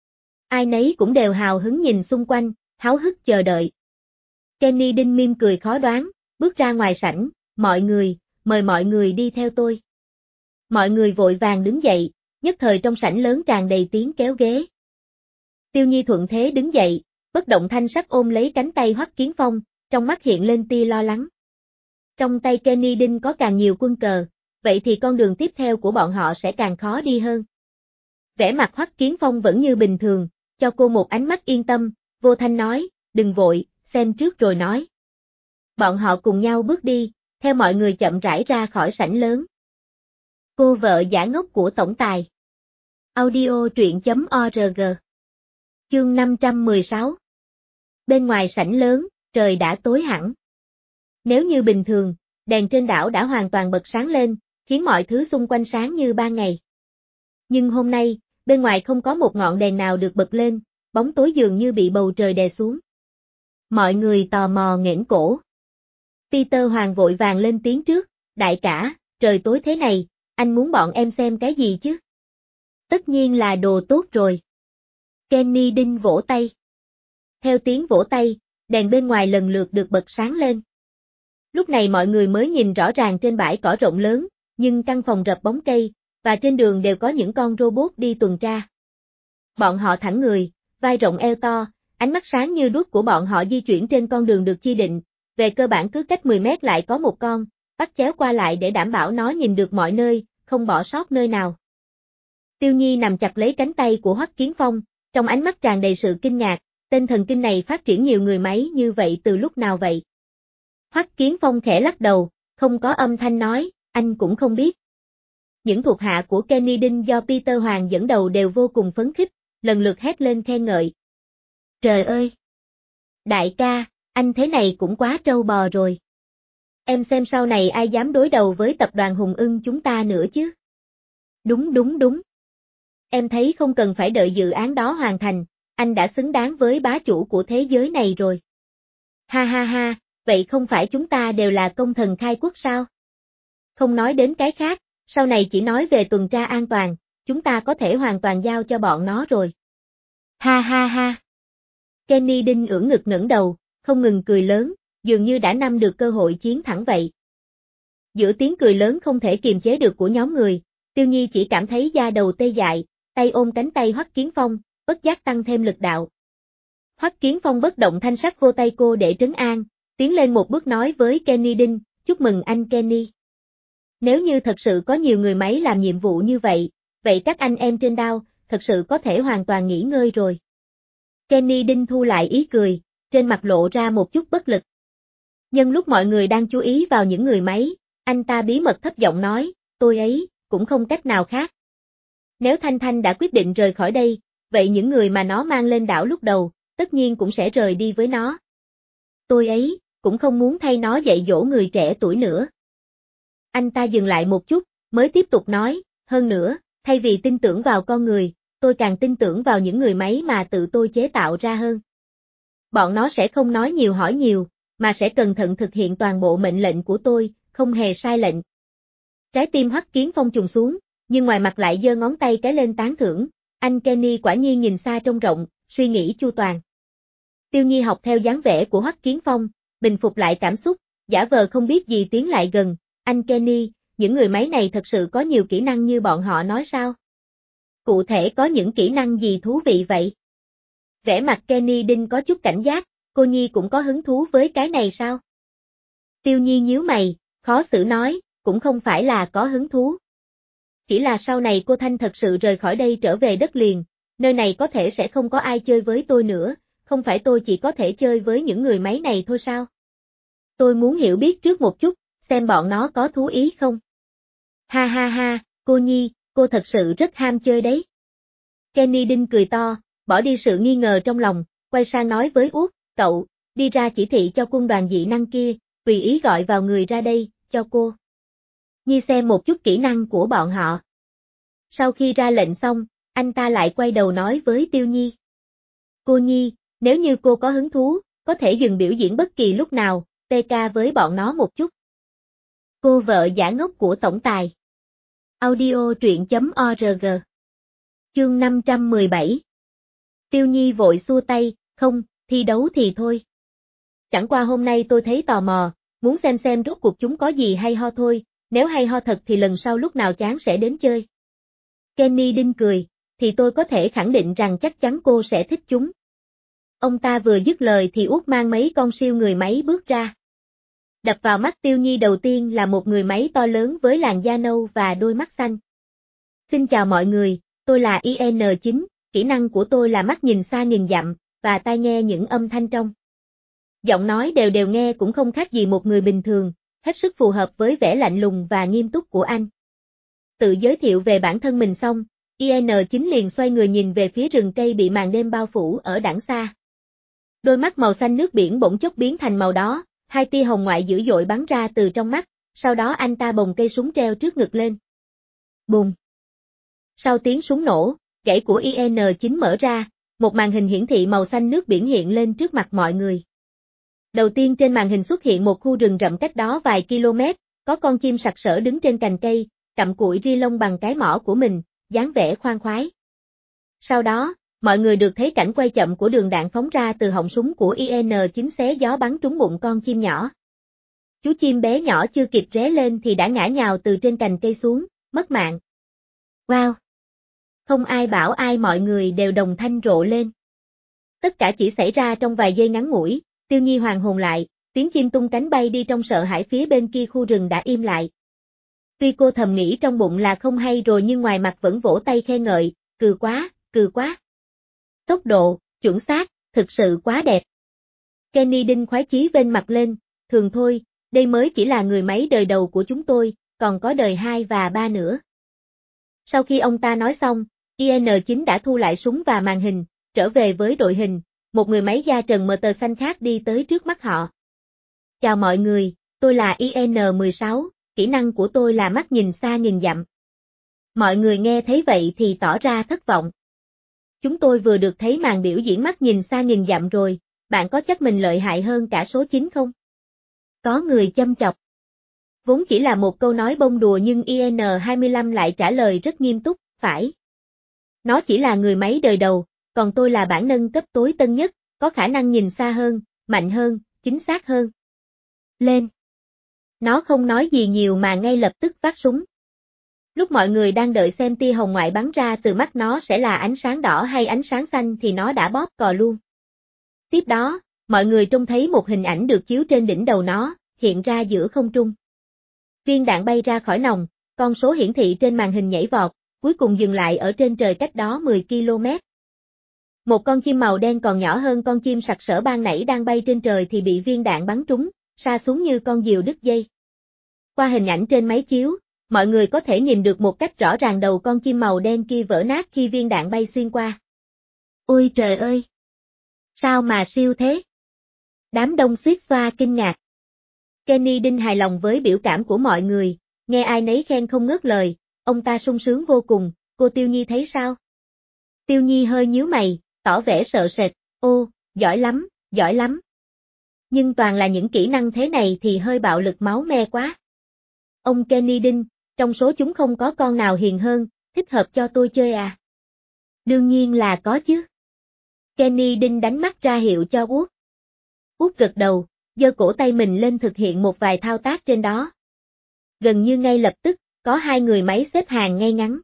Ai nấy cũng đều hào hứng nhìn xung quanh, háo hức chờ đợi. Kenny Đinh mỉm cười khó đoán, bước ra ngoài sảnh, mọi người, mời mọi người đi theo tôi. Mọi người vội vàng đứng dậy, nhất thời trong sảnh lớn tràn đầy tiếng kéo ghế. Tiêu Nhi thuận thế đứng dậy, bất động thanh sắc ôm lấy cánh tay Hoắc Kiến Phong, trong mắt hiện lên tia lo lắng. Trong tay Kenny Đinh có càng nhiều quân cờ, vậy thì con đường tiếp theo của bọn họ sẽ càng khó đi hơn. Vẻ mặt Hoắc Kiến Phong vẫn như bình thường, cho cô một ánh mắt yên tâm, vô thanh nói, đừng vội, xem trước rồi nói. Bọn họ cùng nhau bước đi, theo mọi người chậm rãi ra khỏi sảnh lớn. Cô vợ giả ngốc của tổng tài. Audio truyện.org. Chương 516. Bên ngoài sảnh lớn, trời đã tối hẳn. Nếu như bình thường, đèn trên đảo đã hoàn toàn bật sáng lên, khiến mọi thứ xung quanh sáng như ban ngày. Nhưng hôm nay, bên ngoài không có một ngọn đèn nào được bật lên, bóng tối dường như bị bầu trời đè xuống. Mọi người tò mò nghển cổ. Peter Hoàng vội vàng lên tiếng trước, đại cả, trời tối thế này, anh muốn bọn em xem cái gì chứ? Tất nhiên là đồ tốt rồi. Kenny Đinh vỗ tay. Theo tiếng vỗ tay, đèn bên ngoài lần lượt được bật sáng lên. Lúc này mọi người mới nhìn rõ ràng trên bãi cỏ rộng lớn, nhưng căn phòng rập bóng cây, và trên đường đều có những con robot đi tuần tra. Bọn họ thẳng người, vai rộng eo to, ánh mắt sáng như đuốc của bọn họ di chuyển trên con đường được chi định, về cơ bản cứ cách 10 mét lại có một con, bắt chéo qua lại để đảm bảo nó nhìn được mọi nơi, không bỏ sót nơi nào. Tiêu Nhi nằm chặt lấy cánh tay của Hoắc Kiến Phong, trong ánh mắt tràn đầy sự kinh ngạc, tên thần kinh này phát triển nhiều người máy như vậy từ lúc nào vậy? Hoắc Kiến Phong khẽ lắc đầu, không có âm thanh nói, anh cũng không biết. Những thuộc hạ của Kenny Đinh do Peter Hoàng dẫn đầu đều vô cùng phấn khích, lần lượt hét lên khen ngợi. Trời ơi! Đại ca, anh thế này cũng quá trâu bò rồi. Em xem sau này ai dám đối đầu với tập đoàn Hùng Ưng chúng ta nữa chứ? Đúng. Em thấy không cần phải đợi dự án đó hoàn thành, anh đã xứng đáng với bá chủ của thế giới này rồi. Ha, vậy không phải chúng ta đều là công thần khai quốc sao? Không nói đến cái khác, sau này chỉ nói về tuần tra an toàn, chúng ta có thể hoàn toàn giao cho bọn nó rồi. Ha. Kenny Đinh ưỡn ngực ngẩng đầu, không ngừng cười lớn, dường như đã nắm được cơ hội chiến thắng vậy. Giữa tiếng cười lớn không thể kiềm chế được của nhóm người, Tiêu Nhi chỉ cảm thấy da đầu tê dại, tay ôm cánh tay Hoắc Kiến Phong, bất giác tăng thêm lực đạo. Hoắc Kiến Phong bất động thanh sắc vô tay cô để trấn an, tiến lên một bước nói với Kenny Đinh, chúc mừng anh Kenny. Nếu như thật sự có nhiều người máy làm nhiệm vụ như vậy, vậy các anh em trên đao, thật sự có thể hoàn toàn nghỉ ngơi rồi. Kenny Đinh thu lại ý cười, trên mặt lộ ra một chút bất lực. Nhân lúc mọi người đang chú ý vào những người máy, anh ta bí mật thấp giọng nói, tôi ấy, cũng không cách nào khác. Nếu Thanh Thanh đã quyết định rời khỏi đây, vậy những người mà nó mang lên đảo lúc đầu, tất nhiên cũng sẽ rời đi với nó. Tôi ấy, cũng không muốn thay nó dạy dỗ người trẻ tuổi nữa. Anh ta dừng lại một chút, mới tiếp tục nói, hơn nữa, thay vì tin tưởng vào con người, tôi càng tin tưởng vào những người máy mà tự tôi chế tạo ra hơn. Bọn nó sẽ không nói nhiều hỏi nhiều, mà sẽ cẩn thận thực hiện toàn bộ mệnh lệnh của tôi, không hề sai lệnh. Trái tim Hoắc Kiến Phong trùng xuống, nhưng ngoài mặt lại giơ ngón tay cái lên tán thưởng, anh Kenny quả nhiên nhìn xa trông rộng, suy nghĩ chu toàn. Tiêu Nhi học theo dáng vẻ của Hoắc Kiến Phong, bình phục lại cảm xúc, giả vờ không biết gì tiến lại gần, anh Kenny, những người máy này thật sự có nhiều kỹ năng như bọn họ nói sao? Cụ thể có những kỹ năng gì thú vị vậy? Vẻ mặt Kenny Đinh có chút cảnh giác, cô Nhi cũng có hứng thú với cái này sao? Tiêu Nhi nhíu mày, khó xử nói, cũng không phải là có hứng thú. Chỉ là sau này cô Thanh thật sự rời khỏi đây trở về đất liền, nơi này có thể sẽ không có ai chơi với tôi nữa, không phải tôi chỉ có thể chơi với những người máy này thôi sao? Tôi muốn hiểu biết trước một chút, xem bọn nó có thú ý không? Ha, cô Nhi, cô thật sự rất ham chơi đấy. Kenny Đinh cười to, bỏ đi sự nghi ngờ trong lòng, quay sang nói với Út, cậu, đi ra chỉ thị cho quân đoàn dị năng kia, tùy ý gọi vào người ra đây, cho cô Nhi xem một chút kỹ năng của bọn họ. Sau khi ra lệnh xong, anh ta lại quay đầu nói với Tiêu Nhi. Cô Nhi, nếu như cô có hứng thú, có thể dừng biểu diễn bất kỳ lúc nào, TK với bọn nó một chút. Cô vợ giả ngốc của tổng tài. Audio truyện.org. Chương 517. Tiêu Nhi vội xua tay, không, thi đấu thì thôi. Chẳng qua hôm nay tôi thấy tò mò, muốn xem rốt cuộc chúng có gì hay ho thôi, nếu hay ho thật thì lần sau lúc nào chán sẽ đến chơi. Kenny Đinh cười, thì tôi có thể khẳng định rằng chắc chắn cô sẽ thích chúng. Ông ta vừa dứt lời thì Út mang mấy con siêu người máy bước ra. Đập vào mắt Tiêu Nhi đầu tiên là một người máy to lớn với làn da nâu và đôi mắt xanh. Xin chào mọi người, tôi là IN9, kỹ năng của tôi là mắt nhìn xa nghìn dặm, và tai nghe những âm thanh trong. Giọng nói đều đều nghe cũng không khác gì một người bình thường, hết sức phù hợp với vẻ lạnh lùng và nghiêm túc của anh. Tự giới thiệu về bản thân mình xong, IN9 liền xoay người nhìn về phía rừng cây bị màn đêm bao phủ ở đằng xa. Đôi mắt màu xanh nước biển bỗng chốc biến thành màu đỏ, hai tia hồng ngoại dữ dội bắn ra từ trong mắt, sau đó anh ta bồng cây súng treo trước ngực lên. Bùng! Sau tiếng súng nổ, gãy của IN9 mở ra, một màn hình hiển thị màu xanh nước biển hiện lên trước mặt mọi người. Đầu tiên trên màn hình xuất hiện một khu rừng rậm cách đó vài km, có con chim sặc sỡ đứng trên cành cây, cặm cụi ri lông bằng cái mỏ của mình, dáng vẻ khoan khoái. Sau đó, mọi người được thấy cảnh quay chậm của đường đạn phóng ra từ họng súng của IN9 xé gió bắn trúng bụng con chim nhỏ. Chú chim bé nhỏ chưa kịp ré lên thì đã ngã nhào từ trên cành cây xuống, mất mạng. Wow! Không ai bảo ai, mọi người đều đồng thanh rộ lên. Tất cả chỉ xảy ra trong vài giây ngắn ngủi, Tiêu Nhi hoàn hồn lại, tiếng chim tung cánh bay đi trong sợ hãi phía bên kia khu rừng đã im lại. Tuy cô thầm nghĩ trong bụng là không hay rồi nhưng ngoài mặt vẫn vỗ tay khen ngợi, cừ quá, cừ quá. Tốc độ, chuẩn xác, thực sự quá đẹp. Kenny Đinh khoái chí vênh mặt lên, thường thôi, đây mới chỉ là người máy đời đầu của chúng tôi, còn có đời 2 và 3 nữa. Sau khi ông ta nói xong, IN9 đã thu lại súng và màn hình, trở về với đội hình, một người máy da trần mờ tờ xanh khác đi tới trước mắt họ. Chào mọi người, tôi là IN16, kỹ năng của tôi là mắt nhìn xa nghìn dặm. Mọi người nghe thấy vậy thì tỏ ra thất vọng. Chúng tôi vừa được thấy màn biểu diễn mắt nhìn xa nghìn dặm rồi, bạn có chắc mình lợi hại hơn cả số 9 không? Có người châm chọc. Vốn chỉ là một câu nói bông đùa nhưng IN25 lại trả lời rất nghiêm túc, phải. Nó chỉ là người máy đời đầu, còn tôi là bản nâng cấp tối tân nhất, có khả năng nhìn xa hơn, mạnh hơn, chính xác hơn. Lên! Nó không nói gì nhiều mà ngay lập tức vác súng. Lúc mọi người đang đợi xem tia hồng ngoại bắn ra từ mắt nó sẽ là ánh sáng đỏ hay ánh sáng xanh thì nó đã bóp cò luôn. Tiếp đó, mọi người trông thấy một hình ảnh được chiếu trên đỉnh đầu nó, hiện ra giữa không trung. Viên đạn bay ra khỏi nòng, con số hiển thị trên màn hình nhảy vọt, cuối cùng dừng lại ở trên trời cách đó 10 km. Một con chim màu đen còn nhỏ hơn con chim sặc sỡ ban nãy đang bay trên trời thì bị viên đạn bắn trúng, sa xuống như con diều đứt dây. Qua hình ảnh trên máy chiếu, mọi người có thể nhìn được một cách rõ ràng đầu con chim màu đen kia vỡ nát khi viên đạn bay xuyên qua. Ôi trời ơi! Sao mà siêu thế? Đám đông xuýt xoa kinh ngạc. Kenny Đinh hài lòng với biểu cảm của mọi người, nghe ai nấy khen không ngớt lời, ông ta sung sướng vô cùng, cô Tiêu Nhi thấy sao? Tiêu Nhi hơi nhíu mày, tỏ vẻ sợ sệt, ô, giỏi lắm, giỏi lắm. Nhưng toàn là những kỹ năng thế này thì hơi bạo lực máu me quá. Ông Kenny Đinh, trong số chúng không có con nào hiền hơn, thích hợp cho tôi chơi à? Đương nhiên là có chứ. Kenny Đinh đánh mắt ra hiệu cho Út. Út gật đầu, giơ cổ tay mình lên thực hiện một vài thao tác trên đó. Gần như ngay lập tức, có hai người máy xếp hàng ngay ngắn.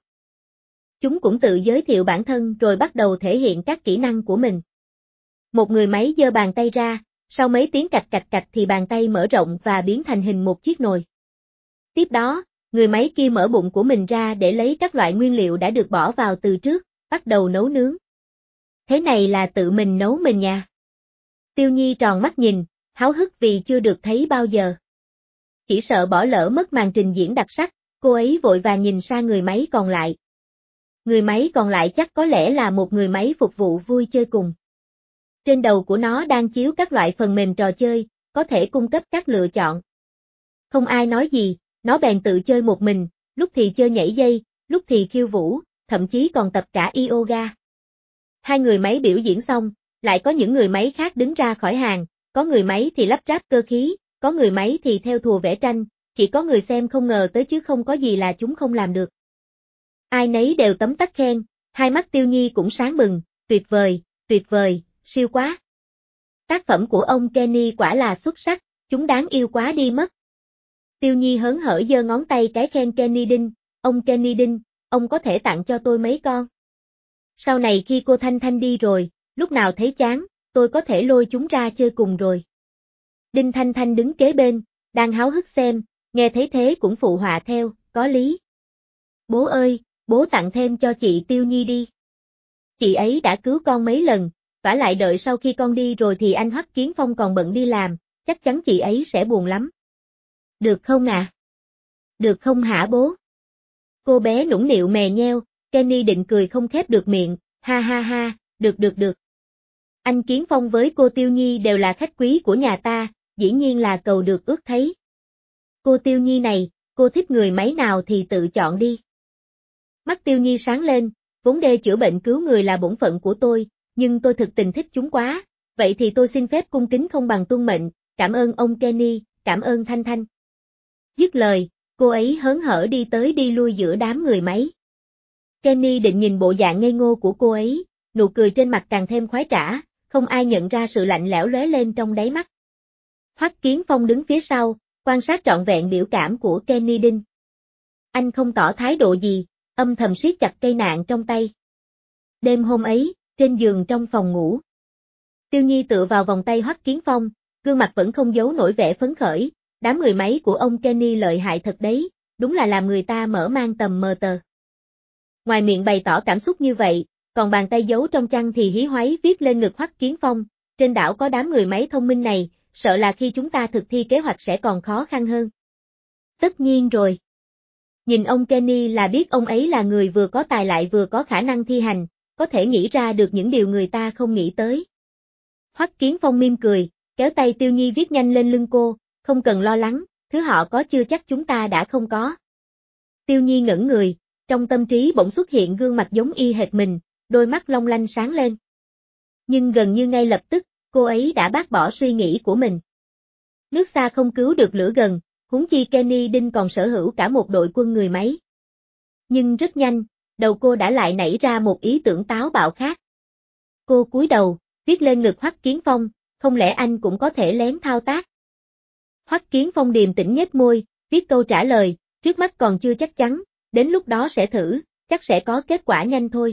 Chúng cũng tự giới thiệu bản thân rồi bắt đầu thể hiện các kỹ năng của mình. Một người máy giơ bàn tay ra, sau mấy tiếng cạch cạch cạch thì bàn tay mở rộng và biến thành hình một chiếc nồi. Tiếp đó, người máy kia mở bụng của mình ra để lấy các loại nguyên liệu đã được bỏ vào từ trước, bắt đầu nấu nướng. Thế này là tự mình nấu mình nha. Tiêu Nhi tròn mắt nhìn, háo hức vì chưa được thấy bao giờ. Chỉ sợ bỏ lỡ mất màn trình diễn đặc sắc, cô ấy vội vàng nhìn sang người máy còn lại. Người máy còn lại chắc có lẽ là một người máy phục vụ vui chơi cùng. Trên đầu của nó đang chiếu các loại phần mềm trò chơi, có thể cung cấp các lựa chọn. Không ai nói gì, nó bèn tự chơi một mình, lúc thì chơi nhảy dây, lúc thì khiêu vũ, thậm chí còn tập cả yoga. Hai người máy biểu diễn xong, lại có những người máy khác đứng ra khỏi hàng, có người máy thì lắp ráp cơ khí, có người máy thì theo thùa vẽ tranh, chỉ có người xem không ngờ tới chứ không có gì là chúng không làm được. Ai nấy đều tấm tắc khen, hai mắt Tiêu Nhi cũng sáng bừng, tuyệt vời, siêu quá. Tác phẩm của ông Kenny quả là xuất sắc, chúng đáng yêu quá đi mất. Tiêu Nhi hớn hở giơ ngón tay cái khen Kenny Đinh, ông Kenny Đinh, ông có thể tặng cho tôi mấy con. Sau này khi cô Thanh Thanh đi rồi, lúc nào thấy chán, tôi có thể lôi chúng ra chơi cùng rồi. Đinh Thanh Thanh đứng kế bên, đang háo hức xem, nghe thấy thế cũng phụ họa theo, có lý. Bố ơi, bố tặng thêm cho chị Tiêu Nhi đi. Chị ấy đã cứu con mấy lần, vả lại đợi sau khi con đi rồi thì anh Hoắc Kiến Phong còn bận đi làm, chắc chắn chị ấy sẽ buồn lắm. Được không à? Được không hả bố? Cô bé nũng nịu mè nheo, Kenny định cười không khép được miệng, ha ha ha, được. Anh Kiến Phong với cô Tiêu Nhi đều là khách quý của nhà ta, dĩ nhiên là cầu được ước thấy. Cô Tiêu Nhi này, cô thích người máy nào thì tự chọn đi. Mắt Tiêu Nhi sáng lên, vốn đê chữa bệnh cứu người là bổn phận của tôi, nhưng tôi thực tình thích chúng quá, vậy thì tôi xin phép cung kính không bằng tuân mệnh, cảm ơn ông Kenny, cảm ơn Thanh Thanh. Dứt lời, cô ấy hớn hở đi tới đi lui giữa đám người máy. Kenny định nhìn bộ dạng ngây ngô của cô ấy, nụ cười trên mặt càng thêm khoái trá, không ai nhận ra sự lạnh lẽo lóe lên trong đáy mắt. Hoắc Kiến Phong đứng phía sau, quan sát trọn vẹn biểu cảm của Kenny Đinh. Anh không tỏ thái độ gì, âm thầm siết chặt cây nạn trong tay. Đêm hôm ấy, trên giường trong phòng ngủ. Tiêu Nhi tựa vào vòng tay Hoắc Kiến Phong, gương mặt vẫn không giấu nổi vẻ phấn khởi, đám người máy của ông Kenny lợi hại thật đấy, đúng là làm người ta mở mang tầm mờ tờ. Ngoài miệng bày tỏ cảm xúc như vậy, còn bàn tay giấu trong chăn thì hí hoáy viết lên ngực Hoắc Kiến Phong, trên đảo có đám người máy thông minh này, sợ là khi chúng ta thực thi kế hoạch sẽ còn khó khăn hơn. Tất nhiên rồi. Nhìn ông Kenny là biết ông ấy là người vừa có tài lại vừa có khả năng thi hành, có thể nghĩ ra được những điều người ta không nghĩ tới. Hoắc Kiến Phong mỉm cười, kéo tay Tiêu Nhi viết nhanh lên lưng cô, không cần lo lắng, thứ họ có chưa chắc chúng ta đã không có. Tiêu Nhi ngẩn người, trong tâm trí bỗng xuất hiện gương mặt giống y hệt mình, đôi mắt long lanh sáng lên. Nhưng gần như ngay lập tức, cô ấy đã bác bỏ suy nghĩ của mình. Nước xa không cứu được lửa gần, huống chi Kenny Đinh còn sở hữu cả một đội quân người máy. Nhưng rất nhanh, đầu cô đã lại nảy ra một ý tưởng táo bạo khác. Cô cúi đầu, viết lên ngực Hoắc Kiến Phong, không lẽ anh cũng có thể lén thao tác? Hoắc Kiến Phong điềm tĩnh nhếch môi, viết câu trả lời, trước mắt còn chưa chắc chắn, đến lúc đó sẽ thử, chắc sẽ có kết quả nhanh thôi.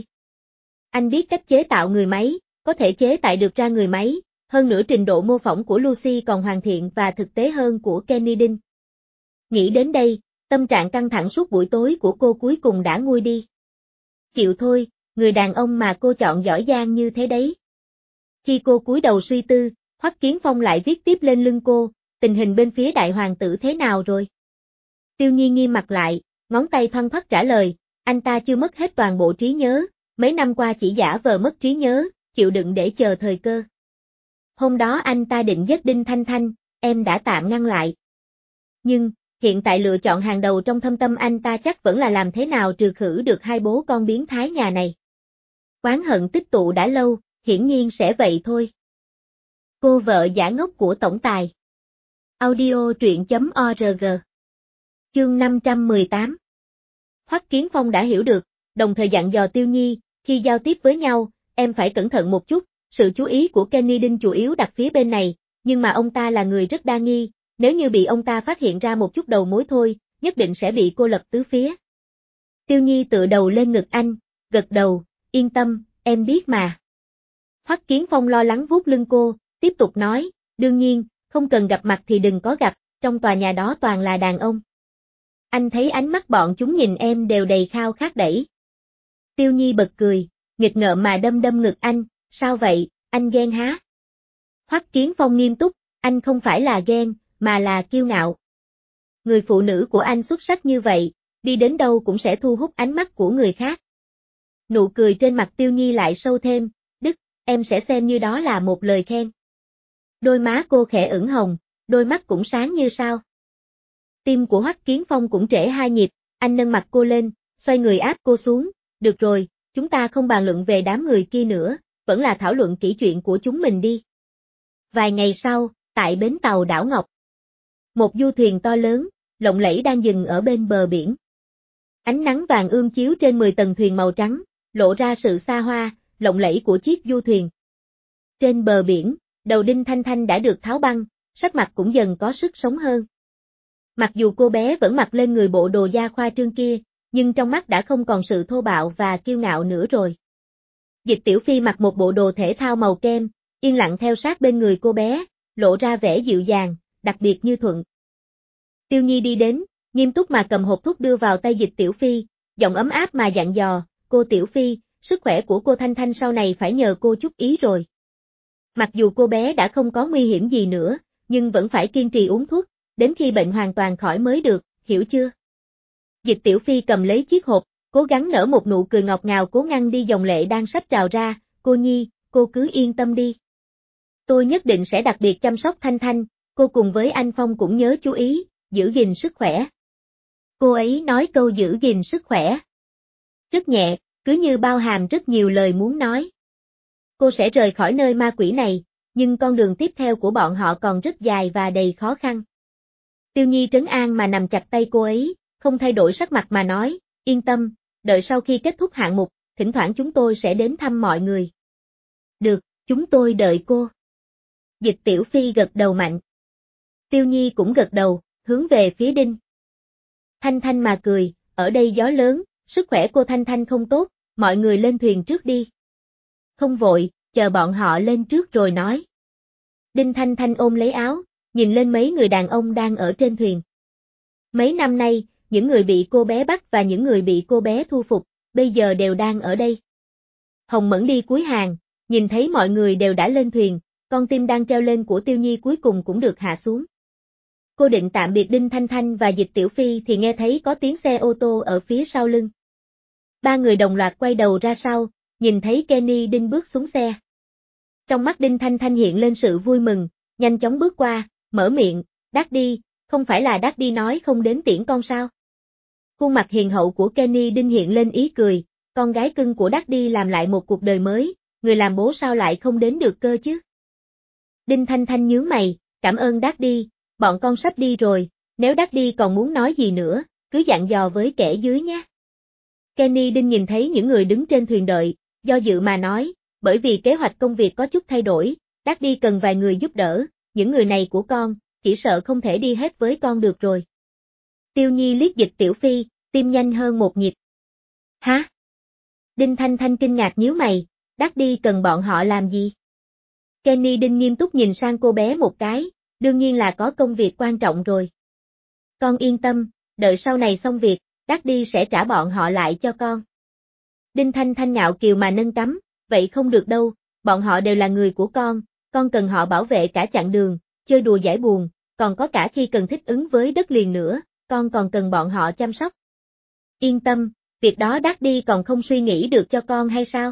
Anh biết cách chế tạo người máy, có thể chế tạo được ra người máy, hơn nữa trình độ mô phỏng của Lucy còn hoàn thiện và thực tế hơn của Kenny Đinh. Nghĩ đến đây, tâm trạng căng thẳng suốt buổi tối của cô cuối cùng đã nguôi đi. Chịu thôi, người đàn ông mà cô chọn giỏi giang như thế đấy. Khi cô cúi đầu suy tư, Hoắc Kiến Phong lại viết tiếp lên lưng cô, tình hình bên phía đại hoàng tử thế nào rồi? Tiêu Nhi nghiêm mặt lại, ngón tay thoăn thoắt trả lời, anh ta chưa mất hết toàn bộ trí nhớ, mấy năm qua chỉ giả vờ mất trí nhớ, chịu đựng để chờ thời cơ. Hôm đó anh ta định giết Đinh Thanh Thanh, em đã tạm ngăn lại. Nhưng, hiện tại lựa chọn hàng đầu trong thâm tâm anh ta chắc vẫn là làm thế nào trừ khử được hai bố con biến thái nhà này. Oán hận tích tụ đã lâu, hiển nhiên sẽ vậy thôi. Cô vợ giả ngốc của tổng tài. Audio truyện.org. Chương 518. Hoắc Kiến Phong đã hiểu được, đồng thời dặn dò Tiêu Nhi, khi giao tiếp với nhau, em phải cẩn thận một chút, sự chú ý của Kenny Đinh chủ yếu đặt phía bên này, nhưng mà ông ta là người rất đa nghi, nếu như bị ông ta phát hiện ra một chút đầu mối thôi, nhất định sẽ bị cô lập tứ phía. Tiêu Nhi tựa đầu lên ngực anh, gật đầu, yên tâm, em biết mà. Hoắc Kiến Phong lo lắng vuốt lưng cô, tiếp tục nói, đương nhiên, không cần gặp mặt thì đừng có gặp, trong tòa nhà đó toàn là đàn ông. Anh thấy ánh mắt bọn chúng nhìn em đều đầy khao khát đẩy. Tiêu Nhi bật cười, nghịch ngợm mà đâm đâm ngực anh, sao vậy, anh ghen há? Hoắc Kiến Phong nghiêm túc, anh không phải là ghen, mà là kiêu ngạo. Người phụ nữ của anh xuất sắc như vậy, đi đến đâu cũng sẽ thu hút ánh mắt của người khác. Nụ cười trên mặt Tiêu Nhi lại sâu thêm, Đức, em sẽ xem như đó là một lời khen. Đôi má cô khẽ ửng hồng, đôi mắt cũng sáng như sao. Tim của Hoắc Kiến Phong cũng trễ hai nhịp, anh nâng mặt cô lên, xoay người áp cô xuống, được rồi, chúng ta không bàn luận về đám người kia nữa, vẫn là thảo luận kỹ chuyện của chúng mình đi. Vài ngày sau, tại bến tàu đảo Ngọc. Một du thuyền to lớn, lộng lẫy đang dừng ở bên bờ biển. Ánh nắng vàng ươm chiếu trên 10 tầng thuyền màu trắng, lộ ra sự xa hoa, lộng lẫy của chiếc du thuyền. Trên bờ biển, đầu Đinh Thanh Thanh đã được tháo băng, sắc mặt cũng dần có sức sống hơn. Mặc dù cô bé vẫn mặc lên người bộ đồ da khoa trương kia, nhưng trong mắt đã không còn sự thô bạo và kiêu ngạo nữa rồi. Dịch Tiểu Phi mặc một bộ đồ thể thao màu kem, yên lặng theo sát bên người cô bé, lộ ra vẻ dịu dàng, đặc biệt như thuận. Tiêu Nhi đi đến, nghiêm túc mà cầm hộp thuốc đưa vào tay Dịch Tiểu Phi, giọng ấm áp mà dặn dò, cô Tiểu Phi, sức khỏe của cô Thanh Thanh sau này phải nhờ cô chút ý rồi. Mặc dù cô bé đã không có nguy hiểm gì nữa, nhưng vẫn phải kiên trì uống thuốc, đến khi bệnh hoàn toàn khỏi mới được, hiểu chưa? Dịch Tiểu Phi cầm lấy chiếc hộp, cố gắng nở một nụ cười ngọt ngào cố ngăn đi dòng lệ đang sắp trào ra, cô Nhi, cô cứ yên tâm đi. Tôi nhất định sẽ đặc biệt chăm sóc Thanh Thanh, cô cùng với anh Phong cũng nhớ chú ý, giữ gìn sức khỏe. Cô ấy nói câu giữ gìn sức khỏe. Rất nhẹ, cứ như bao hàm rất nhiều lời muốn nói. Cô sẽ rời khỏi nơi ma quỷ này, nhưng con đường tiếp theo của bọn họ còn rất dài và đầy khó khăn. Tiêu Nhi trấn an mà nằm chặt tay cô ấy, không thay đổi sắc mặt mà nói, yên tâm, đợi sau khi kết thúc hạng mục, thỉnh thoảng chúng tôi sẽ đến thăm mọi người. Được, chúng tôi đợi cô. Dịch Tiểu Phi gật đầu mạnh. Tiêu Nhi cũng gật đầu, hướng về phía Đinh Thanh Thanh mà cười, ở đây gió lớn, sức khỏe cô Thanh Thanh không tốt, mọi người lên thuyền trước đi. Không vội, chờ bọn họ lên trước rồi nói. Đinh Thanh Thanh ôm lấy áo, nhìn lên mấy người đàn ông đang ở trên thuyền. Mấy năm nay, những người bị cô bé bắt và những người bị cô bé thu phục, bây giờ đều đang ở đây. Hồng Mẫn đi cuối hàng, nhìn thấy mọi người đều đã lên thuyền, con tim đang treo lên của Tiêu Nhi cuối cùng cũng được hạ xuống. Cô định tạm biệt Đinh Thanh Thanh và Dịch Tiểu Phi thì nghe thấy có tiếng xe ô tô ở phía sau lưng. Ba người đồng loạt quay đầu ra sau, nhìn thấy Kenny Đinh bước xuống xe. Trong mắt Đinh Thanh Thanh hiện lên sự vui mừng, nhanh chóng bước qua, mở miệng, Daddy, không phải là Daddy nói không đến tiễn con sao? Khuôn mặt hiền hậu của Kenny Đinh hiện lên ý cười, con gái cưng của Daddy làm lại một cuộc đời mới, người làm bố sao lại không đến được cơ chứ? Đinh Thanh Thanh nhướng mày, cảm ơn Daddy, bọn con sắp đi rồi, nếu Daddy còn muốn nói gì nữa, cứ dặn dò với kẻ dưới nhé. Kenny Đinh nhìn thấy những người đứng trên thuyền đợi, do dự mà nói, bởi vì kế hoạch công việc có chút thay đổi, Daddy cần vài người giúp đỡ, những người này của con, chỉ sợ không thể đi hết với con được rồi. Tiêu Nhi liếc Dịch Tiểu Phi, tim nhanh hơn một nhịp. Hả? Đinh Thanh Thanh kinh ngạc nhíu mày, Daddy cần bọn họ làm gì? Kenny Đinh nghiêm túc nhìn sang cô bé một cái, đương nhiên là có công việc quan trọng rồi. Con yên tâm, đợi sau này xong việc, Daddy sẽ trả bọn họ lại cho con. Đinh Thanh Thanh ngạo kiều mà nâng cắm, vậy không được đâu, bọn họ đều là người của con cần họ bảo vệ cả chặng đường, chơi đùa giải buồn, còn có cả khi cần thích ứng với đất liền nữa, con còn cần bọn họ chăm sóc. Yên tâm, việc đó Daddy còn không suy nghĩ được cho con hay sao?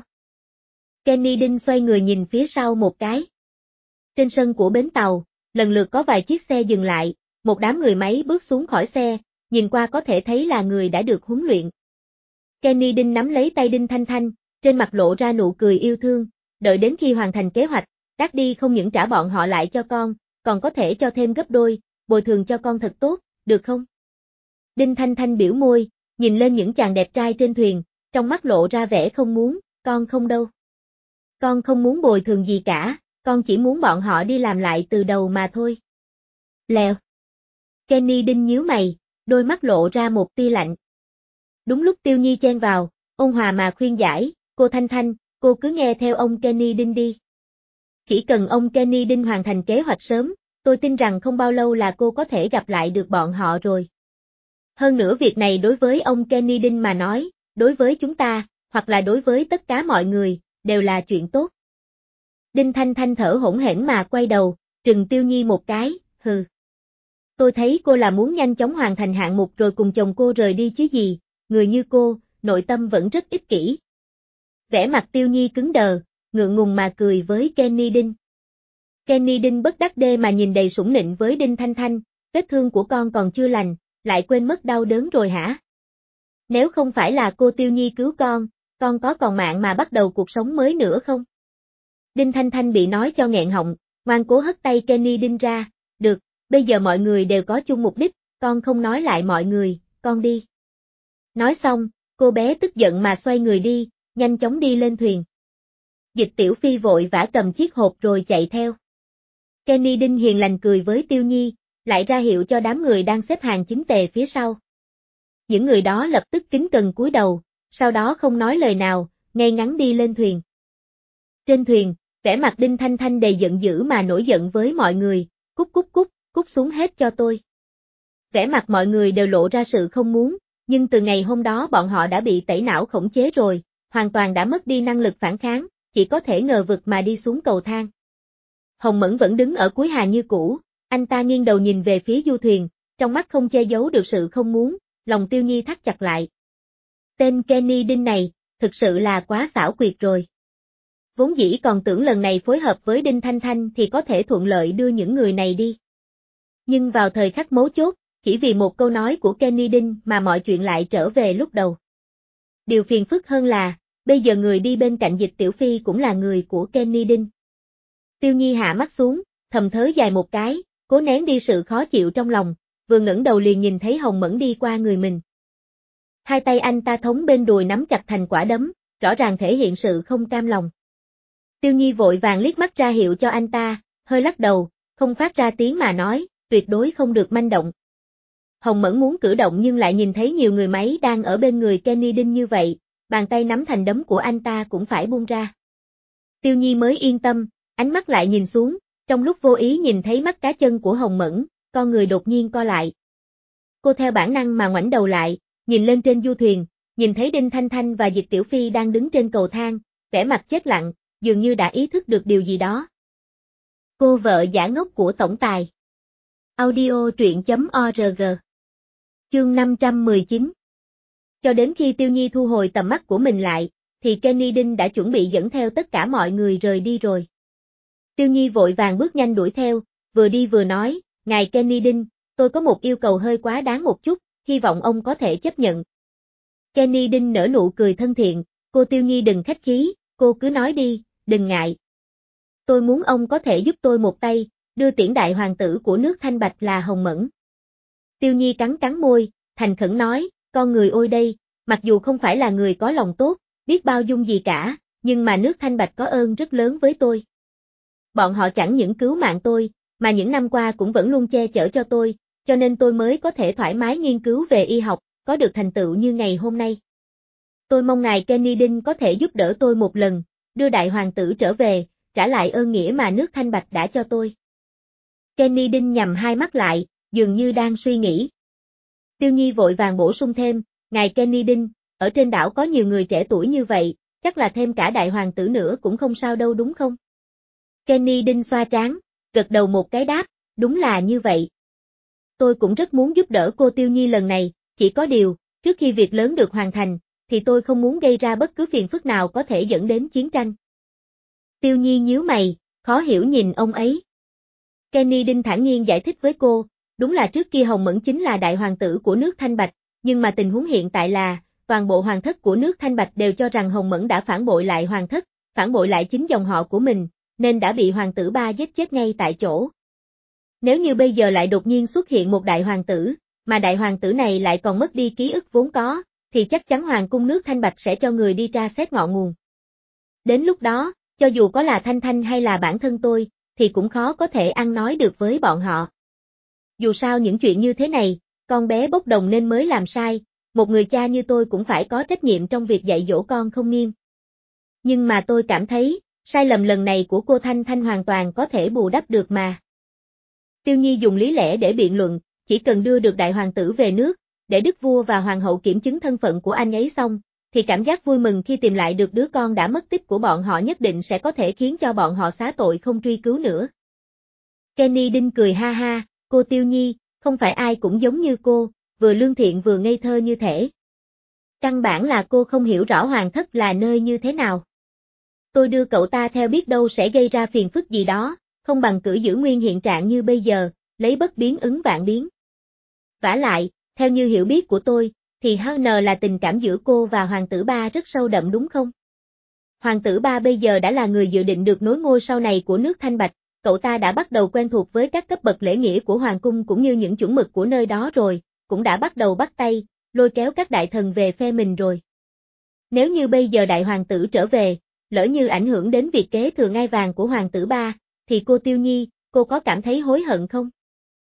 Kenny Đinh xoay người nhìn phía sau một cái. Trên sân của bến tàu, lần lượt có vài chiếc xe dừng lại, một đám người máy bước xuống khỏi xe, nhìn qua có thể thấy là người đã được huấn luyện. Kenny Đinh nắm lấy tay Đinh Thanh Thanh, trên mặt lộ ra nụ cười yêu thương, đợi đến khi hoàn thành kế hoạch, Daddy không những trả bọn họ lại cho con, còn có thể cho thêm gấp đôi, bồi thường cho con thật tốt, được không? Đinh Thanh Thanh biểu môi, nhìn lên những chàng đẹp trai trên thuyền, trong mắt lộ ra vẻ không muốn, con không đâu. Con không muốn bồi thường gì cả, con chỉ muốn bọn họ đi làm lại từ đầu mà thôi. Lèo. Kenny Đinh nhíu mày, đôi mắt lộ ra một tia lạnh. Đúng lúc Tiêu Nhi chen vào, ôn hòa mà khuyên giải, cô Thanh Thanh, cô cứ nghe theo ông Kenny Đinh đi. Chỉ cần ông Kenny Đinh hoàn thành kế hoạch sớm, tôi tin rằng không bao lâu là cô có thể gặp lại được bọn họ rồi. Hơn nữa việc này đối với ông Kenny Đinh mà nói, đối với chúng ta, hoặc là đối với tất cả mọi người, đều là chuyện tốt. Đinh Thanh Thanh thở hổn hển mà quay đầu, trừng Tiêu Nhi một cái, hừ. Tôi thấy cô là muốn nhanh chóng hoàn thành hạng mục rồi cùng chồng cô rời đi chứ gì, người như cô, nội tâm vẫn rất ích kỷ. Vẻ mặt Tiêu Nhi cứng đờ, ngượng ngùng mà cười với Kenny Đinh. Kenny Đinh bất đắc dĩ mà nhìn đầy sủng nịnh với Đinh Thanh Thanh, vết thương của con còn chưa lành, lại quên mất đau đớn rồi hả? Nếu không phải là cô Tiêu Nhi cứu con có còn mạng mà bắt đầu cuộc sống mới nữa không? Đinh Thanh Thanh bị nói cho nghẹn họng, ngoan cố hất tay Kenny Đinh ra, được, bây giờ mọi người đều có chung mục đích, con không nói lại mọi người, con đi. Nói xong, cô bé tức giận mà xoay người đi, nhanh chóng đi lên thuyền. Dịch Tiểu Phi vội vã cầm chiếc hộp rồi chạy theo. Kenny Đinh hiền lành cười với Tiêu Nhi, lại ra hiệu cho đám người đang xếp hàng chỉnh tề phía sau. Những người đó lập tức kính cẩn cúi đầu, sau đó không nói lời nào, ngay ngắn đi lên thuyền. Trên thuyền, vẻ mặt Đinh Thanh Thanh đầy giận dữ mà nổi giận với mọi người, cút xuống hết cho tôi. Vẻ mặt mọi người đều lộ ra sự không muốn, nhưng từ ngày hôm đó bọn họ đã bị tẩy não khống chế rồi, hoàn toàn đã mất đi năng lực phản kháng, chỉ có thể ngờ vực mà đi xuống cầu thang. Hồng Mẫn vẫn đứng ở cuối hàng như cũ, anh ta nghiêng đầu nhìn về phía du thuyền, trong mắt không che giấu được sự không muốn, lòng Tiêu Nhi thắt chặt lại. Tên Kenny Đinh này, thực sự là quá xảo quyệt rồi. Vốn dĩ còn tưởng lần này phối hợp với Đinh Thanh Thanh thì có thể thuận lợi đưa những người này đi. Nhưng vào thời khắc mấu chốt, chỉ vì một câu nói của Kenny Đinh mà mọi chuyện lại trở về lúc đầu. Điều phiền phức hơn là, bây giờ người đi bên cạnh Dịch Tiểu Phi cũng là người của Kenny Đinh. Tiêu Nhi hạ mắt xuống, thầm thới dài một cái, cố nén đi sự khó chịu trong lòng, vừa ngẩng đầu liền nhìn thấy Hồng Mẫn đi qua người mình. Hai tay anh ta thống bên đùi nắm chặt thành quả đấm, rõ ràng thể hiện sự không cam lòng. Tiêu Nhi vội vàng liếc mắt ra hiệu cho anh ta, hơi lắc đầu, không phát ra tiếng mà nói, tuyệt đối không được manh động. Hồng Mẫn muốn cử động nhưng lại nhìn thấy nhiều người máy đang ở bên người Kenny Đinh như vậy, bàn tay nắm thành đấm của anh ta cũng phải buông ra. Tiêu Nhi mới yên tâm, ánh mắt lại nhìn xuống, trong lúc vô ý nhìn thấy mắt cá chân của Hồng Mẫn, con người đột nhiên co lại. Cô theo bản năng mà ngoảnh đầu lại, nhìn lên trên du thuyền, nhìn thấy Đinh Thanh Thanh và Dịch Tiểu Phi đang đứng trên cầu thang, vẻ mặt chết lặng, dường như đã ý thức được điều gì đó. Cô vợ giả ngốc của tổng tài. Audio truyện.org. Chương 519. Cho đến khi Tiêu Nhi thu hồi tầm mắt của mình lại, thì Kenny Đinh đã chuẩn bị dẫn theo tất cả mọi người rời đi rồi. Tiêu Nhi vội vàng bước nhanh đuổi theo, vừa đi vừa nói, ngài Kenny Đinh, tôi có một yêu cầu hơi quá đáng một chút, hy vọng ông có thể chấp nhận. Kenny Đinh nở nụ cười thân thiện, cô Tiêu Nhi đừng khách khí, cô cứ nói đi, đừng ngại. Tôi muốn ông có thể giúp tôi một tay, đưa tiễn đại hoàng tử của nước Thanh Bạch là Hồng Mẫn. Tiêu Nhi cắn cắn môi, thành khẩn nói, con người ôi đây, mặc dù không phải là người có lòng tốt, biết bao dung gì cả, nhưng mà nước Thanh Bạch có ơn rất lớn với tôi. Bọn họ chẳng những cứu mạng tôi, mà những năm qua cũng vẫn luôn che chở cho tôi, cho nên tôi mới có thể thoải mái nghiên cứu về y học, có được thành tựu như ngày hôm nay. Tôi mong ngài Kenny Đinh có thể giúp đỡ tôi một lần, đưa đại hoàng tử trở về, trả lại ơn nghĩa mà nước Thanh Bạch đã cho tôi. Kenny Đinh nhắm hai mắt lại, dường như đang suy nghĩ. Tiêu Nhi vội vàng bổ sung thêm, ngài Kenny Đinh, ở trên đảo có nhiều người trẻ tuổi như vậy, chắc là thêm cả đại hoàng tử nữa cũng không sao đâu đúng không? Kenny Đinh xoa trán, gật đầu một cái đáp, đúng là như vậy. Tôi cũng rất muốn giúp đỡ cô Tiêu Nhi lần này, chỉ có điều, trước khi việc lớn được hoàn thành, thì tôi không muốn gây ra bất cứ phiền phức nào có thể dẫn đến chiến tranh. Tiêu Nhi nhíu mày, khó hiểu nhìn ông ấy. Kenny Đinh thản nhiên giải thích với cô, đúng là trước kia Hồng Mẫn chính là đại hoàng tử của nước Thanh Bạch, nhưng mà tình huống hiện tại là, toàn bộ hoàng thất của nước Thanh Bạch đều cho rằng Hồng Mẫn đã phản bội lại hoàng thất, phản bội lại chính dòng họ của mình, nên đã bị hoàng tử ba giết chết ngay tại chỗ. Nếu như bây giờ lại đột nhiên xuất hiện một đại hoàng tử, mà đại hoàng tử này lại còn mất đi ký ức vốn có, thì chắc chắn hoàng cung nước Thanh Bạch sẽ cho người đi tra xét ngọn nguồn. Đến lúc đó, cho dù có là Thanh Thanh hay là bản thân tôi, thì cũng khó có thể ăn nói được với bọn họ. Dù sao những chuyện như thế này, con bé bốc đồng nên mới làm sai, một người cha như tôi cũng phải có trách nhiệm trong việc dạy dỗ con không nghiêm. Nhưng mà tôi cảm thấy, sai lầm lần này của cô Thanh Thanh hoàn toàn có thể bù đắp được mà. Tiêu Nhi dùng lý lẽ để biện luận, chỉ cần đưa được đại hoàng tử về nước, để đức vua và hoàng hậu kiểm chứng thân phận của anh ấy xong, thì cảm giác vui mừng khi tìm lại được đứa con đã mất tích của bọn họ nhất định sẽ có thể khiến cho bọn họ xá tội không truy cứu nữa. Kenny Đinh cười ha ha, cô Tiêu Nhi, không phải ai cũng giống như cô, vừa lương thiện vừa ngây thơ như thể. Căn bản là cô không hiểu rõ hoàng thất là nơi như thế nào. Tôi đưa cậu ta theo biết đâu sẽ gây ra phiền phức gì đó, không bằng cứ giữ nguyên hiện trạng như bây giờ, lấy bất biến ứng vạn biến. Vả lại, theo như hiểu biết của tôi, thì HN là tình cảm giữa cô và hoàng tử ba rất sâu đậm đúng không? Hoàng tử ba bây giờ đã là người dự định được nối ngôi sau này của nước Thanh Bạch, cậu ta đã bắt đầu quen thuộc với các cấp bậc lễ nghĩa của hoàng cung cũng như những chuẩn mực của nơi đó rồi, cũng đã bắt đầu bắt tay, lôi kéo các đại thần về phe mình rồi. Nếu như bây giờ đại hoàng tử trở về, lỡ như ảnh hưởng đến việc kế thừa ngai vàng của hoàng tử ba, thì cô Tiêu Nhi, cô có cảm thấy hối hận không?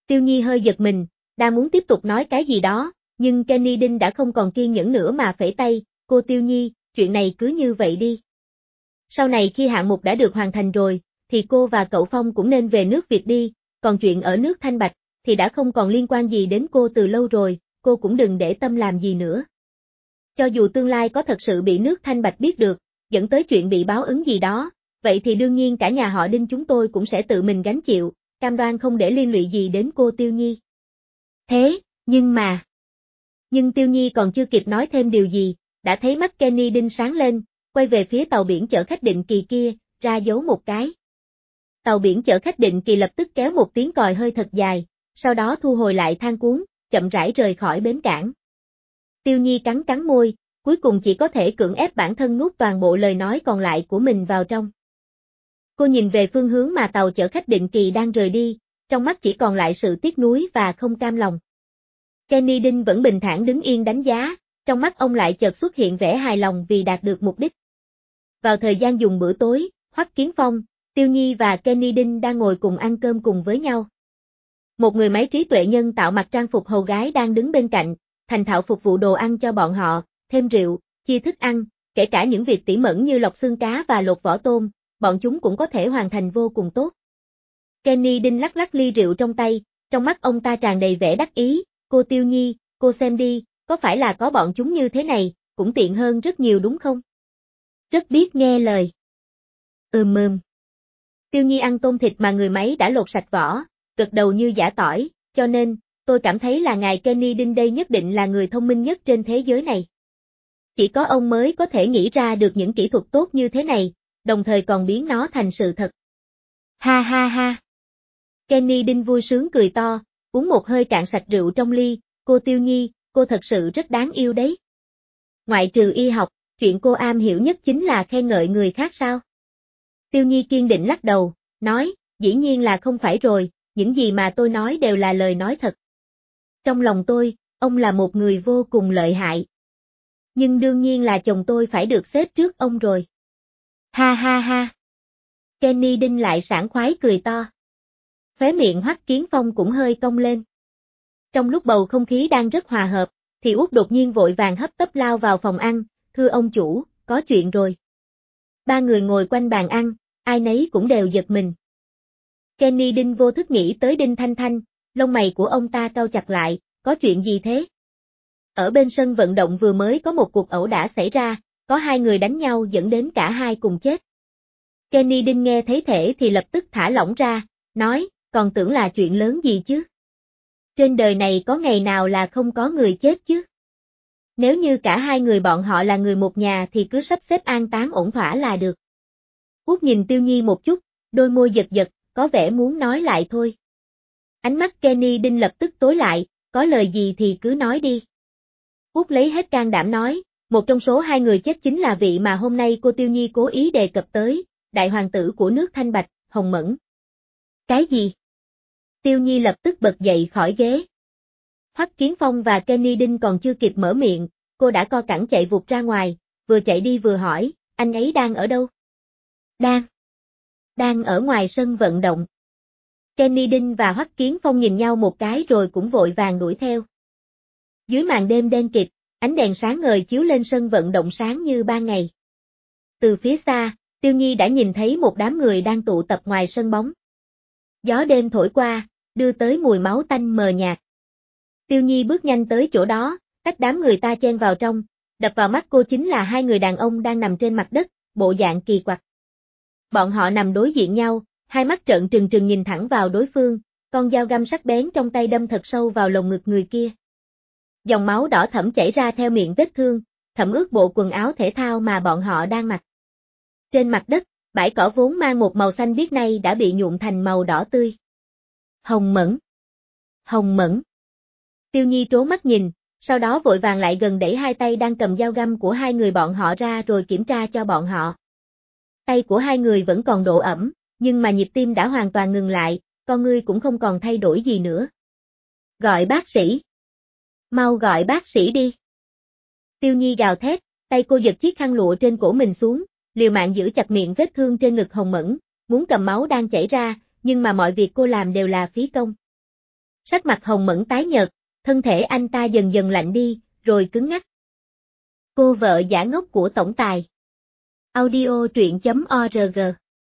Tiêu Nhi hơi giật mình, đang muốn tiếp tục nói cái gì đó, nhưng Kenny Đinh đã không còn kiên nhẫn nữa mà phẩy tay, cô Tiêu Nhi, chuyện này cứ như vậy đi. Sau này khi hạng mục đã được hoàn thành rồi, thì cô và cậu Phong cũng nên về nước Việt đi, còn chuyện ở nước Thanh Bạch, thì đã không còn liên quan gì đến cô từ lâu rồi, cô cũng đừng để tâm làm gì nữa. Cho dù tương lai có thật sự bị nước Thanh Bạch biết được, dẫn tới chuyện bị báo ứng gì đó, vậy thì đương nhiên cả nhà họ Đinh chúng tôi cũng sẽ tự mình gánh chịu, cam đoan không để liên lụy gì đến cô Tiêu Nhi. Thế, nhưng Tiêu Nhi còn chưa kịp nói thêm điều gì, đã thấy mắt Kenny Đinh sáng lên, quay về phía tàu biển chở khách định kỳ kia, ra dấu một cái. Tàu biển chở khách định kỳ lập tức kéo một tiếng còi hơi thật dài, sau đó thu hồi lại thang cuốn, chậm rãi rời khỏi bến cảng. Tiêu Nhi cắn cắn môi, cuối cùng chỉ có thể cưỡng ép bản thân nuốt toàn bộ lời nói còn lại của mình vào trong. Cô nhìn về phương hướng mà tàu chở khách định kỳ đang rời đi, trong mắt chỉ còn lại sự tiếc nuối và không cam lòng. Kenny Đinh vẫn bình thản đứng yên đánh giá, trong mắt ông lại chợt xuất hiện vẻ hài lòng vì đạt được mục đích. Vào thời gian dùng bữa tối, Hoắc Kiến Phong, Tiêu Nhi và Kenny Đinh đang ngồi cùng ăn cơm cùng với nhau. Một người máy trí tuệ nhân tạo mặc trang phục hầu gái đang đứng bên cạnh, thành thạo phục vụ đồ ăn cho bọn họ, thêm rượu, chia thức ăn, kể cả những việc tỉ mẩn như lọc xương cá và lột vỏ tôm, bọn chúng cũng có thể hoàn thành vô cùng tốt. Kenny Đinh lắc lắc ly rượu trong tay, trong mắt ông ta tràn đầy vẻ đắc ý, cô Tiêu Nhi, cô xem đi, có phải là có bọn chúng như thế này, cũng tiện hơn rất nhiều đúng không? Rất biết nghe lời. Tiêu Nhi ăn tôm thịt mà người máy đã lột sạch vỏ, gật đầu như giã tỏi, cho nên, tôi cảm thấy là ngài Kenny Đinh đây nhất định là người thông minh nhất trên thế giới này. Chỉ có ông mới có thể nghĩ ra được những kỹ thuật tốt như thế này, đồng thời còn biến nó thành sự thật. Ha ha ha. Kenny Đinh vui sướng cười to, uống một hơi cạn sạch rượu trong ly, cô Tiêu Nhi, cô thật sự rất đáng yêu đấy. Ngoại trừ y học, chuyện cô am hiểu nhất chính là khen ngợi người khác sao? Tiêu Nhi kiên định lắc đầu, nói, dĩ nhiên là không phải rồi, những gì mà tôi nói đều là lời nói thật. Trong lòng tôi, ông là một người vô cùng lợi hại. Nhưng đương nhiên là chồng tôi phải được xếp trước ông rồi. Ha ha ha. Kenny Đinh lại sảng khoái cười to. Khóe miệng Hoắc Kiến Phong cũng hơi cong lên. Trong lúc bầu không khí đang rất hòa hợp, thì Út đột nhiên vội vàng hấp tấp lao vào phòng ăn, thưa ông chủ, có chuyện rồi. Ba người ngồi quanh bàn ăn, ai nấy cũng đều giật mình. Kenny Đinh vô thức nghĩ tới Đinh Thanh Thanh, lông mày của ông ta cau chặt lại, có chuyện gì thế? Ở bên sân vận động vừa mới có một cuộc ẩu đả xảy ra, có hai người đánh nhau dẫn đến cả hai cùng chết. Kenny Đinh nghe thấy thể thì lập tức thả lỏng ra, nói, còn tưởng là chuyện lớn gì chứ? Trên đời này có ngày nào là không có người chết chứ? Nếu như cả hai người bọn họ là người một nhà thì cứ sắp xếp an táng ổn thỏa là được. Út nhìn Tiêu Nhi một chút, đôi môi giật giật, có vẻ muốn nói lại thôi. Ánh mắt Kenny Đinh lập tức tối lại, có lời gì thì cứ nói đi. Út lấy hết can đảm nói, một trong số hai người chết chính là vị mà hôm nay cô Tiêu Nhi cố ý đề cập tới, đại hoàng tử của nước Thanh Bạch, Hồng Mẫn. Cái gì? Tiêu Nhi lập tức bật dậy khỏi ghế. Hoắc Kiến Phong và Kenny Đinh còn chưa kịp mở miệng, cô đã co cẳng chạy vụt ra ngoài, vừa chạy đi vừa hỏi, anh ấy đang ở đâu? Đang ở ngoài sân vận động. Kenny Đinh và Hoắc Kiến Phong nhìn nhau một cái rồi cũng vội vàng đuổi theo. Dưới màn đêm đen kịt, ánh đèn sáng ngời chiếu lên sân vận động sáng như ban ngày. Từ phía xa, Tiêu Nhi đã nhìn thấy một đám người đang tụ tập ngoài sân bóng. Gió đêm thổi qua, đưa tới mùi máu tanh mờ nhạt. Tiêu Nhi bước nhanh tới chỗ đó, tách đám người ta chen vào trong, đập vào mắt cô chính là hai người đàn ông đang nằm trên mặt đất, bộ dạng kỳ quặc. Bọn họ nằm đối diện nhau, hai mắt trợn trừng trừng nhìn thẳng vào đối phương, con dao găm sắc bén trong tay đâm thật sâu vào lồng ngực người kia. Dòng máu đỏ thẫm chảy ra theo miệng vết thương, thấm ướt bộ quần áo thể thao mà bọn họ đang mặc. Trên mặt đất, bãi cỏ vốn mang một màu xanh biếc nay đã bị nhuộm thành màu đỏ tươi. Hồng Mẫn. Tiêu Nhi trố mắt nhìn, sau đó vội vàng lại gần đẩy hai tay đang cầm dao găm của hai người bọn họ ra rồi kiểm tra cho bọn họ. Tay của hai người vẫn còn độ ẩm, nhưng mà nhịp tim đã hoàn toàn ngừng lại, con ngươi cũng không còn thay đổi gì nữa. Gọi bác sĩ. Mau gọi bác sĩ đi. Tiêu Nhi gào thét, tay cô giật chiếc khăn lụa trên cổ mình xuống, liều mạng giữ chặt miệng vết thương trên ngực Hồng Mẫn, muốn cầm máu đang chảy ra, nhưng mà mọi việc cô làm đều là phí công. Sắc mặt Hồng Mẫn tái nhợt, thân thể anh ta dần dần lạnh đi, rồi cứng ngắc. Cô vợ giả ngốc của tổng tài. Audio truyện.org.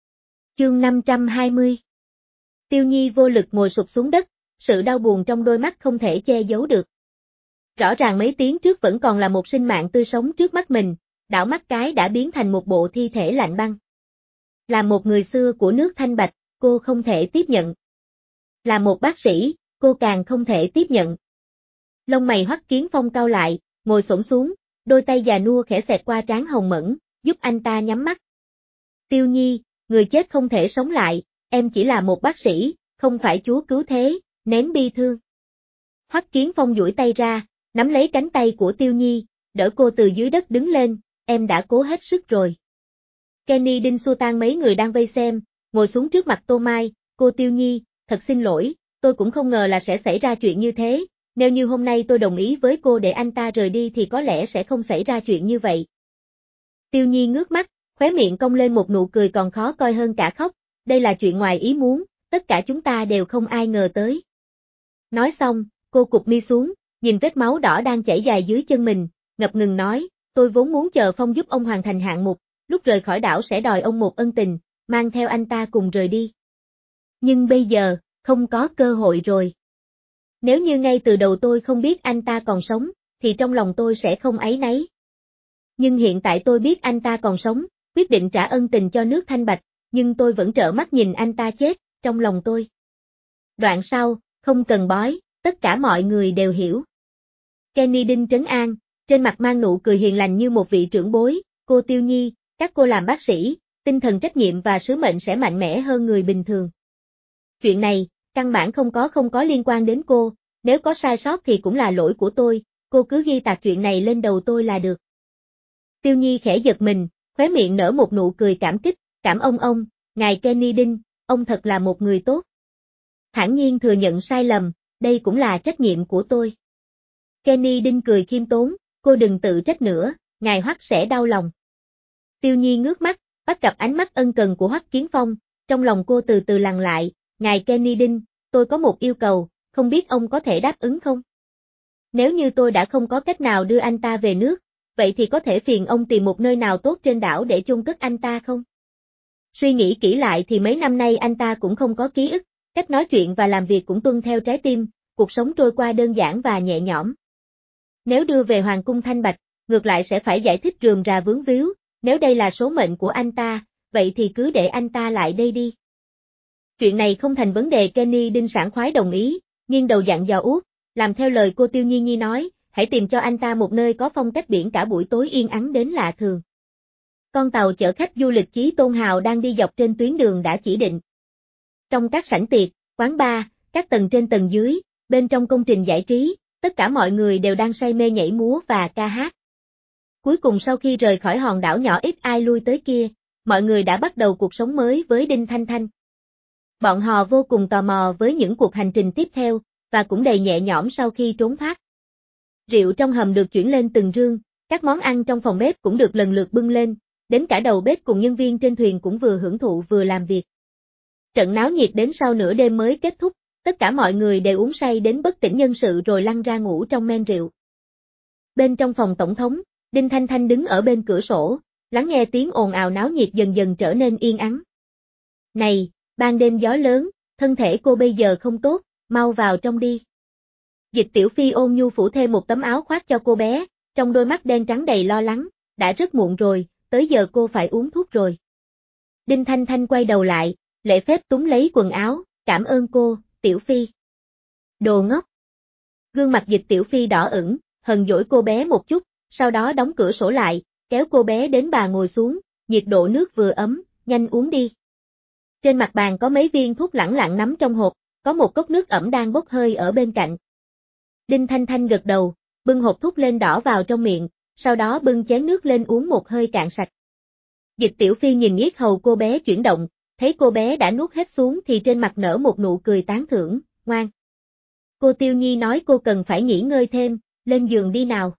Chương 520. Tiêu Nhi vô lực ngồi sụp xuống đất, sự đau buồn trong đôi mắt không thể che giấu được. Rõ ràng mấy tiếng trước vẫn còn là một sinh mạng tươi sống trước mắt mình, đảo mắt cái đã biến thành một bộ thi thể lạnh băng. Là một người xưa của nước Thanh Bạch, cô không thể tiếp nhận. Là một bác sĩ, cô càng không thể tiếp nhận. Lông mày Hoắc Kiến Phong cau lại, ngồi xổm xuống, đôi tay già nua khẽ xẹt qua trán Hồng Mẫn, giúp anh ta nhắm mắt. Tiêu Nhi, người chết không thể sống lại, em chỉ là một bác sĩ, không phải chúa cứu thế, nén bi thương. Hoắc Kiến Phong duỗi tay ra, nắm lấy cánh tay của Tiêu Nhi, đỡ cô từ dưới đất đứng lên, em đã cố hết sức rồi. Kenny Đinh Sultan mấy người đang vây xem, ngồi xuống trước mặt Tô Mai, cô Tiêu Nhi, thật xin lỗi, tôi cũng không ngờ là sẽ xảy ra chuyện như thế, nếu như hôm nay tôi đồng ý với cô để anh ta rời đi thì có lẽ sẽ không xảy ra chuyện như vậy. Tiêu Nhi ngước mắt, khóe miệng cong lên một nụ cười còn khó coi hơn cả khóc, đây là chuyện ngoài ý muốn, tất cả chúng ta đều không ai ngờ tới. Nói xong, cô cụp mi xuống, nhìn vết máu đỏ đang chảy dài dưới chân mình, ngập ngừng nói, tôi vốn muốn chờ Phong giúp ông hoàn thành hạng mục, lúc rời khỏi đảo sẽ đòi ông một ân tình, mang theo anh ta cùng rời đi. Nhưng bây giờ, không có cơ hội rồi. Nếu như ngay từ đầu tôi không biết anh ta còn sống, thì trong lòng tôi sẽ không áy náy. Nhưng hiện tại tôi biết anh ta còn sống, quyết định trả ân tình cho nước Thanh Bạch, nhưng tôi vẫn trợn mắt nhìn anh ta chết, trong lòng tôi. Đoạn sau, không cần bói, tất cả mọi người đều hiểu. Kenny Đinh trấn an, trên mặt mang nụ cười hiền lành như một vị trưởng bối, cô Tiêu Nhi, các cô làm bác sĩ, tinh thần trách nhiệm và sứ mệnh sẽ mạnh mẽ hơn người bình thường. Chuyện này, căn bản không có liên quan đến cô, nếu có sai sót thì cũng là lỗi của tôi, cô cứ ghi tạc chuyện này lên đầu tôi là được. Tiêu Nhi khẽ giật mình, khóe miệng nở một nụ cười cảm kích, cảm ơn ông, ngài Kenny Đinh, ông thật là một người tốt. Thản nhiên thừa nhận sai lầm, đây cũng là trách nhiệm của tôi. Kenny Đinh cười khiêm tốn, cô đừng tự trách nữa, ngài Hoắc sẽ đau lòng. Tiêu Nhi ngước mắt, bắt gặp ánh mắt ân cần của Hoắc Kiến Phong, trong lòng cô từ từ lặng lại, ngài Kenny Đinh, tôi có một yêu cầu, không biết ông có thể đáp ứng không? Nếu như tôi đã không có cách nào đưa anh ta về nước, vậy thì có thể phiền ông tìm một nơi nào tốt trên đảo để chôn cất anh ta không? Suy nghĩ kỹ lại thì mấy năm nay anh ta cũng không có ký ức, cách nói chuyện và làm việc cũng tuân theo trái tim, cuộc sống trôi qua đơn giản và nhẹ nhõm. Nếu đưa về Hoàng cung Thanh Bạch, ngược lại sẽ phải giải thích rườm rà vướng víu, nếu đây là số mệnh của anh ta, vậy thì cứ để anh ta lại đây đi. Chuyện này không thành vấn đề, Kenny Đinh sảng khoái đồng ý, nghiêng đầu dặn dò Út, làm theo lời cô Tiêu Nhi nói, hãy tìm cho anh ta một nơi có phong cách biển cả buổi tối yên ắng đến lạ thường. Con tàu chở khách du lịch Chí Tôn Hào đang đi dọc trên tuyến đường đã chỉ định. Trong các sảnh tiệc, quán bar, các tầng trên tầng dưới, bên trong công trình giải trí, tất cả mọi người đều đang say mê nhảy múa và ca hát. Cuối cùng sau khi rời khỏi hòn đảo nhỏ ít ai lui tới kia, mọi người đã bắt đầu cuộc sống mới với Đinh Thanh Thanh. Bọn họ vô cùng tò mò với những cuộc hành trình tiếp theo, và cũng đầy nhẹ nhõm sau khi trốn thoát. Rượu trong hầm được chuyển lên từng rương, các món ăn trong phòng bếp cũng được lần lượt bưng lên, đến cả đầu bếp cùng nhân viên trên thuyền cũng vừa hưởng thụ vừa làm việc. Trận náo nhiệt đến sau nửa đêm mới kết thúc, tất cả mọi người đều uống say đến bất tỉnh nhân sự rồi lăn ra ngủ trong men rượu. Bên trong phòng tổng thống, Đinh Thanh Thanh đứng ở bên cửa sổ, lắng nghe tiếng ồn ào náo nhiệt dần dần trở nên yên ắng. Này, ban đêm gió lớn, thân thể cô bây giờ không tốt, mau vào trong đi. Dịch Tiểu Phi ôn nhu phủ thêm một tấm áo khoác cho cô bé, trong đôi mắt đen trắng đầy lo lắng, đã rất muộn rồi, tới giờ cô phải uống thuốc rồi. Đinh Thanh Thanh quay đầu lại, lễ phép túm lấy quần áo, cảm ơn cô, Tiểu Phi. Đồ ngốc. Gương mặt Dịch Tiểu Phi đỏ ửng, hờn dỗi cô bé một chút, sau đó đóng cửa sổ lại, kéo cô bé đến bà ngồi xuống, nhiệt độ nước vừa ấm, nhanh uống đi. Trên mặt bàn có mấy viên thuốc lẳng lặng nắm trong hộp, có một cốc nước ẩm đang bốc hơi ở bên cạnh. Đinh Thanh Thanh gật đầu, bưng hộp thuốc lên đỏ vào trong miệng, sau đó bưng chén nước lên uống một hơi cạn sạch. Dịch Tiểu Phi nhìn yết hầu cô bé chuyển động, thấy cô bé đã nuốt hết xuống thì trên mặt nở một nụ cười tán thưởng, ngoan. Cô Tiêu Nhi nói cô cần phải nghỉ ngơi thêm, lên giường đi nào.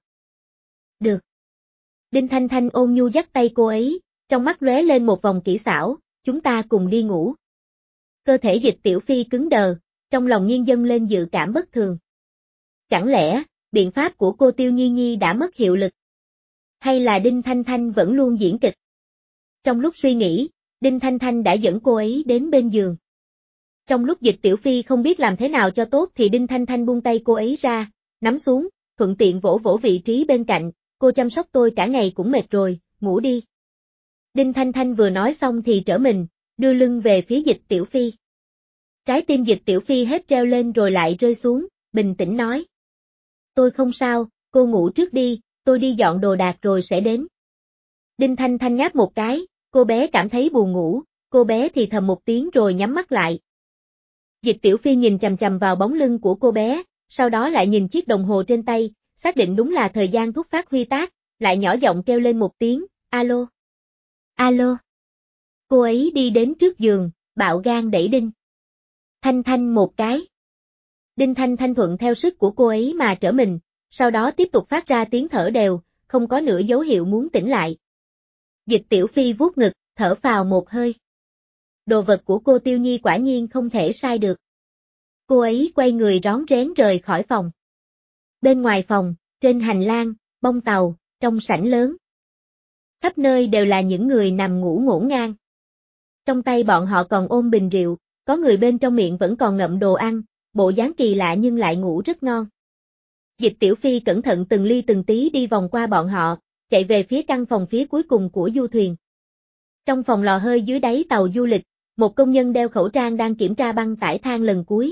Được. Đinh Thanh Thanh ôn nhu dắt tay cô ấy, trong mắt lóe lên một vòng kỹ xảo, chúng ta cùng đi ngủ. Cơ thể Dịch Tiểu Phi cứng đờ, Trong lòng Nhiên dâng lên dự cảm bất thường. Chẳng lẽ, biện pháp của cô Tiêu Nhi Nhi đã mất hiệu lực? Hay là Đinh Thanh Thanh vẫn luôn diễn kịch? Trong lúc suy nghĩ, Đinh Thanh Thanh đã dẫn cô ấy đến bên giường. Trong lúc Dịch Tiểu Phi không biết làm thế nào cho tốt thì Đinh Thanh Thanh buông tay cô ấy ra, nắm xuống, thuận tiện vỗ vỗ vị trí bên cạnh, cô chăm sóc tôi cả ngày cũng mệt rồi, ngủ đi. Đinh Thanh Thanh vừa nói xong thì trở mình, đưa lưng về phía Dịch Tiểu Phi. Trái tim Dịch Tiểu Phi hết treo lên rồi lại rơi xuống, bình tĩnh nói. Tôi không sao, cô ngủ trước đi, tôi đi dọn đồ đạc rồi sẽ đến. Đinh Thanh Thanh ngáp một cái, cô bé cảm thấy buồn ngủ, cô bé thì thầm một tiếng rồi nhắm mắt lại. Dịch Tiểu Phi nhìn chằm chằm vào bóng lưng của cô bé, sau đó lại nhìn chiếc đồng hồ trên tay, xác định đúng là thời gian thuốc phát huy tác, lại nhỏ giọng kêu lên một tiếng, alo. Alo. Cô ấy đi đến trước giường, bạo gan đẩy Đinh Thanh Thanh một cái. Đinh Thanh Thanh thuận theo sức của cô ấy mà trở mình, sau đó tiếp tục phát ra tiếng thở đều, không có nửa dấu hiệu muốn tỉnh lại. Dịch Tiểu Phi vuốt ngực, thở phào một hơi. Đồ vật của cô Tiêu Nhi quả nhiên không thể sai được. Cô ấy quay người rón rén rời khỏi phòng. Bên ngoài phòng, trên hành lang, bông tàu, trong sảnh lớn. Khắp nơi đều là những người nằm ngủ ngổn ngang. Trong tay bọn họ còn ôm bình rượu, có người bên trong miệng vẫn còn ngậm đồ ăn, bộ dáng kỳ lạ nhưng lại ngủ rất ngon. Dịch Tiểu Phi cẩn thận từng ly từng tí đi vòng qua bọn họ, chạy về phía căn phòng phía cuối cùng của du thuyền. Trong phòng lò hơi dưới đáy tàu du lịch, một công nhân đeo khẩu trang đang kiểm tra băng tải thang lần cuối.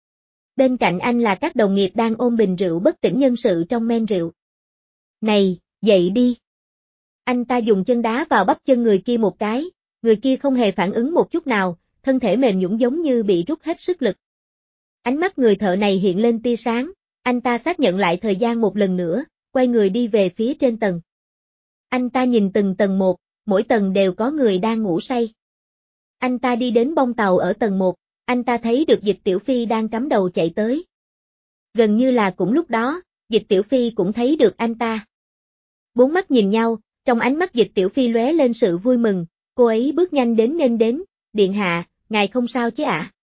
Bên cạnh anh là các đồng nghiệp đang ôm bình rượu bất tỉnh nhân sự trong men rượu. Này, dậy đi. Anh ta dùng chân đá vào bắp chân người kia một cái, người kia không hề phản ứng một chút nào, thân thể mềm nhũn giống như bị rút hết sức lực. Ánh mắt người thợ này hiện lên tia sáng, anh ta xác nhận lại thời gian một lần nữa, quay người đi về phía trên tầng. Anh ta nhìn từng tầng một, mỗi tầng đều có người đang ngủ say. Anh ta đi đến bông tàu ở tầng 1, anh ta thấy được Dịch Tiểu Phi đang cắm đầu chạy tới. Gần như là cũng lúc đó, Dịch Tiểu Phi cũng thấy được anh ta. Bốn mắt nhìn nhau, trong ánh mắt Dịch Tiểu Phi lóe lên sự vui mừng, cô ấy bước nhanh đến nghênh đến, điện hạ, ngài không sao chứ ạ?